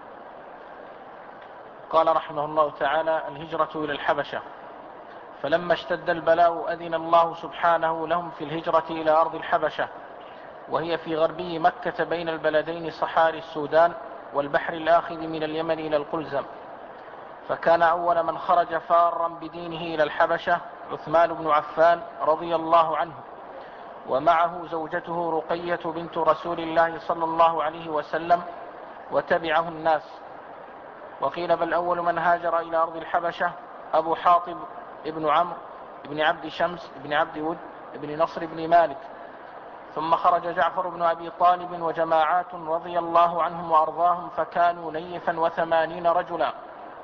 [SPEAKER 1] قال رحمه الله تعالى: الهجرة إلى الحبشة. فلما اشتد البلاء أذن الله سبحانه لهم في الهجرة إلى أرض الحبشة، وهي في غربي مكة بين البلدين صحاري السودان والبحر الآخذ من اليمن إلى القلزم. فكان أول من خرج فارا بدينه إلى الحبشة عثمان بن عفان رضي الله عنه، ومعه زوجته رقية بنت رسول الله صلى الله عليه وسلم، وتبعه الناس. وقيل بل أول من هاجر إلى أرض الحبشة أبو حاطب ابن عمرو ابن عبد شمس ابن عبد ود ابن نصر ابن مالك. ثم خرج جعفر بن أبي طالب وجماعات رضي الله عنهم وأرضاهم، فكانوا نيفا 80 رجلا.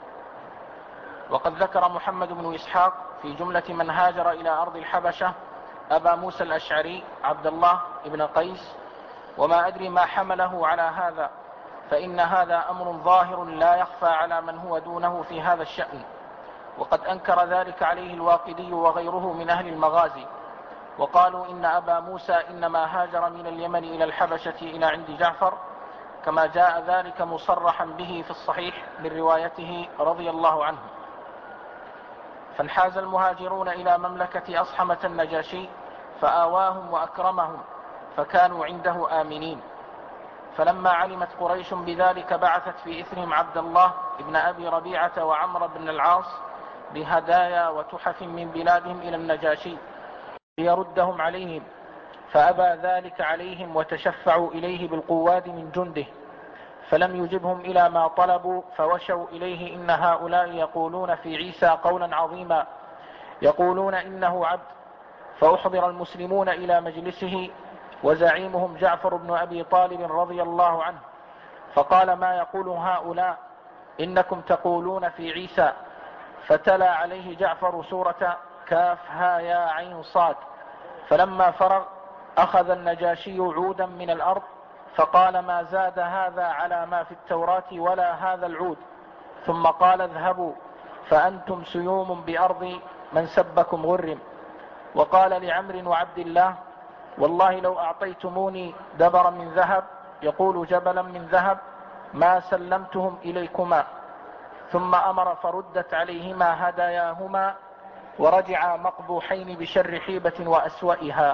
[SPEAKER 1] وقد ذكر محمد بن إسحاق في جملة من هاجر إلى أرض الحبشة أبا موسى الأشعري عبد الله ابن قيس، وما أدري ما حمله على هذا، فإن هذا أمر ظاهر لا يخفى على من هو دونه في هذا الشأن. وقد أنكر ذلك عليه الواقدي وغيره من أهل المغازي، وقالوا إن أبا موسى إنما هاجر من اليمن إلى الحبشة إلى عند جعفر، كما جاء ذلك مصرحا به في الصحيح من روايته رضي الله عنه. فانحاز المهاجرون إلى مملكة أصحمة النجاشي فآواهم وأكرمهم، فكانوا عنده آمنين. فلما علمت قريش بذلك بعثت في إثرهم عبد الله ابن أبي ربيعة وعمر بن العاص بهدايا وتحف من بلادهم إلى النجاشي ليردهم عليهم، فأبى ذلك عليهم وتشفعوا إليه بالقواد من جنده، فلم يجبهم إلى ما طلبوا، فوشوا إليه إن هؤلاء يقولون في عيسى قولا عظيما، يقولون إنه عبد. فأحضر المسلمون إلى مجلسه وزعيمهم جعفر بن أبي طالب رضي الله عنه، فقال: ما يقول هؤلاء؟ إنكم تقولون في عيسى. فتلا عليه جعفر سورة كاف ها يا عين صاد. فلما فرغ أخذ النجاشي عودا من الأرض فقال: ما زاد هذا على ما في التوراة ولا هذا العود. ثم قال: اذهبوا فأنتم سيوم بأرض من سبكم غرم. وقال لعمرو وعبد الله: والله لو أعطيتموني دبرا من ذهب، يقول جبلا من ذهب، ما سلمتهم إليكما. ثم أمر فردت عليهما هداياهما، ورجعا مقبوحين بشر حيبة وأسوأها.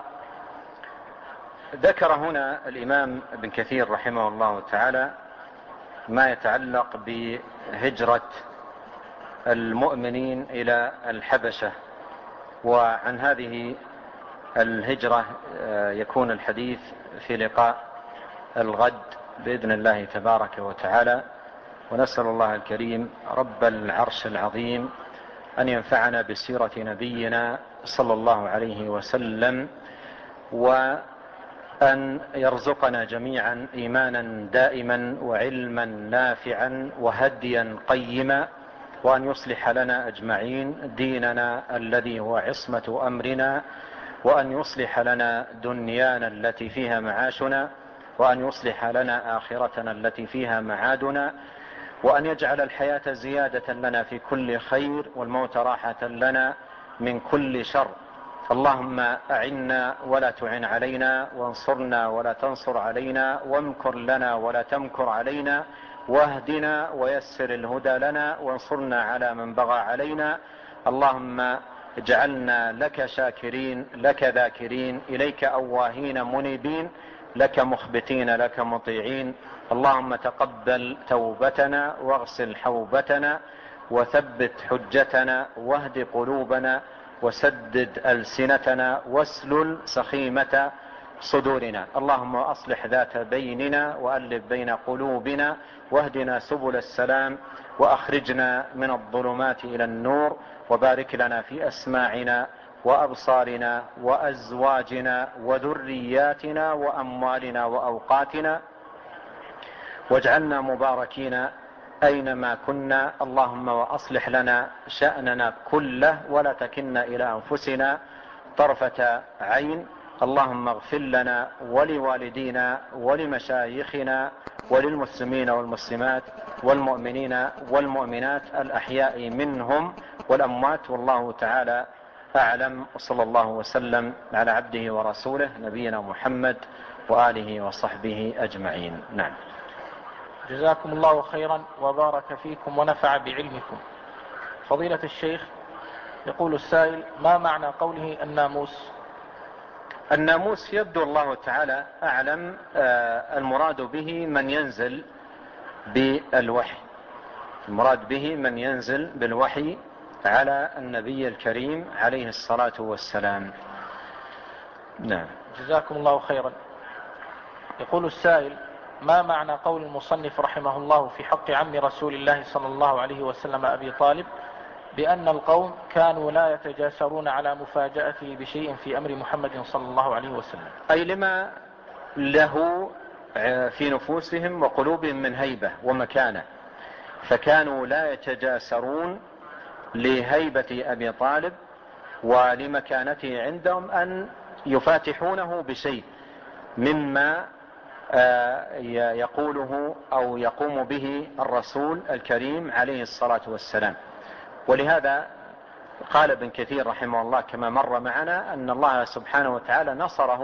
[SPEAKER 2] ذكر هنا الإمام ابن كثير رحمه الله تعالى ما يتعلق بهجرة المؤمنين إلى الحبشة، وعن هذه الهجرة يكون الحديث في لقاء الغد بإذن الله تبارك وتعالى. ونسأل الله الكريم رب العرش العظيم أن ينفعنا بسيرة نبينا صلى الله عليه وسلم، وأن يرزقنا جميعا إيمانا دائما وعلما نافعا وهديا قيما، وأن يصلح لنا أجمعين ديننا الذي هو عصمة أمرنا، وأن يصلح لنا دنيانا التي فيها معاشنا، وأن يصلح لنا آخرتنا التي فيها معادنا، وأن يجعل الحياة زيادة لنا في كل خير والموت راحة لنا من كل شر. اللهم أعنا ولا تعن علينا، وانصرنا ولا تنصر علينا، وامكر لنا ولا تمكر علينا، واهدنا ويسر الهدى لنا، وانصرنا على من بغى علينا. اللهم اجعلنا لك شاكرين، لك ذاكرين، إليك أواهين منيبين، لك مخبتين، لك مطيعين. اللهم تقبل توبتنا، واغسل حوبتنا، وثبت حجتنا، واهد قلوبنا، وسدد ألسنتنا، واسلل سخيمة صدورنا. اللهم أصلح ذات بيننا، وألف بين قلوبنا، واهدنا سبل السلام، وأخرجنا من الظلمات إلى النور، وبارك لنا في أسماعنا وأبصارنا وأزواجنا وذرياتنا وأموالنا وأوقاتنا، واجعلنا مباركين أينما كنا. اللهم وأصلح لنا شأننا كله، ولا تكلنا إلى أنفسنا طرفة عين. اللهم اغفر لنا ولوالدينا ولمشايخنا وللمسلمين والمسلمات والمؤمنين والمؤمنات الأحياء منهم والأموات. والله تعالى أعلم، وصلى الله وسلم على عبده ورسوله نبينا محمد وآله وصحبه أجمعين. نعم.
[SPEAKER 1] جزاكم الله خيرا وبارك فيكم ونفع بعلمكم. فضيلة الشيخ، يقول السائل: ما معنى قوله الناموس؟
[SPEAKER 2] الناموس يبدو الله تعالى أعلم المراد به من ينزل بالوحي، المراد به من ينزل بالوحي على النبي الكريم عليه الصلاة والسلام. نعم.
[SPEAKER 1] جزاكم الله خيرا. يقول السائل: ما معنى قول المصنف رحمه الله في حق عم رسول الله صلى الله عليه وسلم أبي طالب بأن القوم كانوا لا يتجاسرون على مفاجأته بشيء في أمر محمد صلى الله عليه وسلم؟
[SPEAKER 2] أي لما له في نفوسهم وقلوبهم من هيبة ومكانة، فكانوا لا يتجاسرون لهيبة أبي طالب ولمكانته عندهم أن يفاتحونه بشيء مما يقوله أو يقوم به الرسول الكريم عليه الصلاة والسلام. ولهذا قال ابن كثير رحمه الله كما مر معنا أن الله سبحانه وتعالى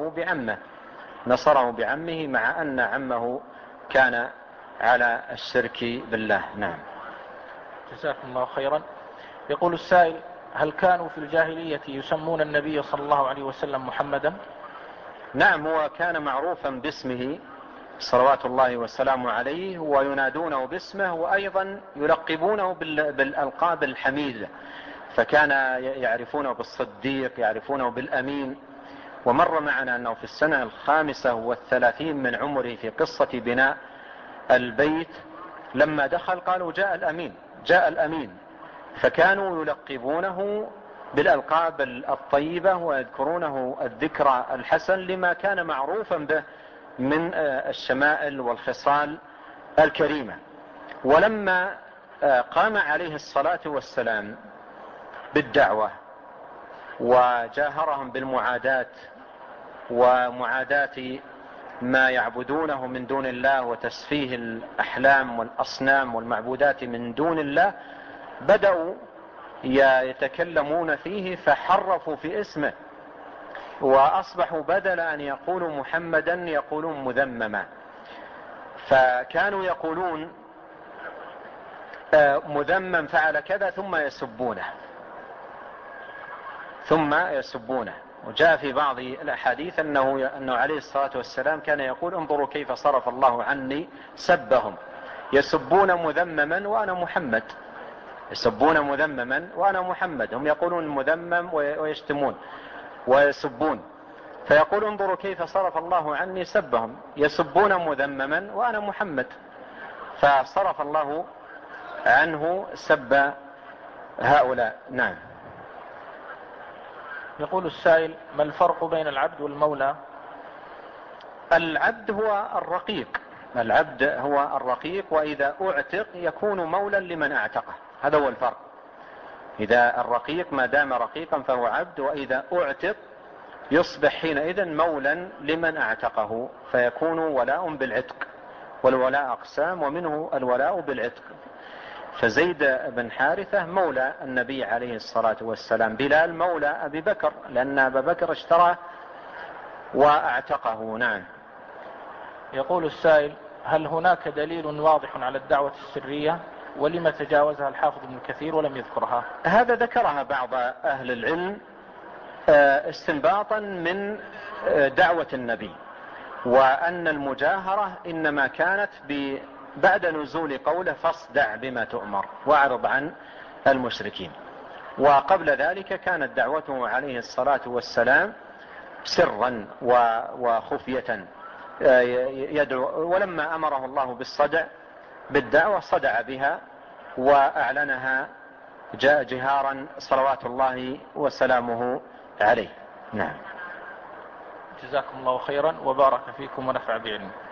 [SPEAKER 2] نصره بعمه مع أن عمه كان على الشرك بالله. نعم.
[SPEAKER 1] جزاكم الله خيرا. يقول السائل: هل كانوا في الجاهلية يسمون النبي صلى الله عليه وسلم محمدا؟
[SPEAKER 2] نعم، هو كان معروفا باسمه صلوات الله وسلامه عليه، وينادونه باسمه، وأيضا يلقبونه بالألقاب الحميدة، فكان يعرفونه بالصديق، يعرفونه بالأمين. ومر معنا أنه في السنة 35 من عمره في قصة بناء البيت لما دخل قالوا جاء الأمين، فكانوا يلقبونه بالألقاب الطيبة ويذكرونه الذكر الحسن لما كان معروفا به من الشمائل والخصال الكريمة. ولما قام عليه الصلاة والسلام بالدعوة وجاهرهم بالمعاداة ومعاداة ما يعبدونه من دون الله وتسفيه الأحلام والأصنام والمعبودات من دون الله بدأوا يتكلمون فيه فحرفوا في اسمه، وأصبحوا بدل أن يقولوا محمدا يقولون مذمما. فكانوا يقولون مذمم فعل كذا ثم يسبونه. وجاء في بعض الأحاديث أنه عليه الصلاة والسلام كان يقول انظروا كيف صرف الله عني سبهم، يسبون مذمما وأنا محمد، يسبون مذمما وأنا محمد. هم يقولون مذمم ويشتمون ويسبون، فيقول انظروا كيف صرف الله عني سبهم، يسبون مذمما وأنا محمد، فصرف الله عنه سب هؤلاء. نعم.
[SPEAKER 1] يقول السائل: ما الفرق بين العبد والمولى؟
[SPEAKER 2] العبد هو الرقيق، وإذا أعتق يكون مولا لمن أعتقه، هذا هو الفرق. إذا الرقيق ما دام رقيقا فهو عبد، وإذا أعتق يصبح حينئذ مولا لمن أعتقه، فيكون ولاء بالعتق، والولاء أقسام ومنه الولاء بالعتق. فزيد بن حارثة مولى النبي عليه الصلاة والسلام، بلال مولى أبي بكر لأن أبا بكر اشترى وأعتقه. نعم.
[SPEAKER 1] يقول السائل: هل هناك دليل واضح على الدعوة السرية؟ ولما تجاوزها الحافظ ابن كثير ولم يذكرها؟
[SPEAKER 2] هذا ذكرها بعض أهل العلم استنباطا من دعوة النبي، وأن المجاهرة إنما كانت بعد نزول قوله فاصدع بما تؤمر واعرض عن المشركين، وقبل ذلك كانت دعوته عليه الصلاة والسلام سرا وخفية يدعو، ولما أمره الله بالدعوة صدع بها وأعلنها جهارا صلوات الله وسلامه عليه. نعم.
[SPEAKER 1] جزاكم الله خيرا وبارك فيكم ونفع بعلمكم.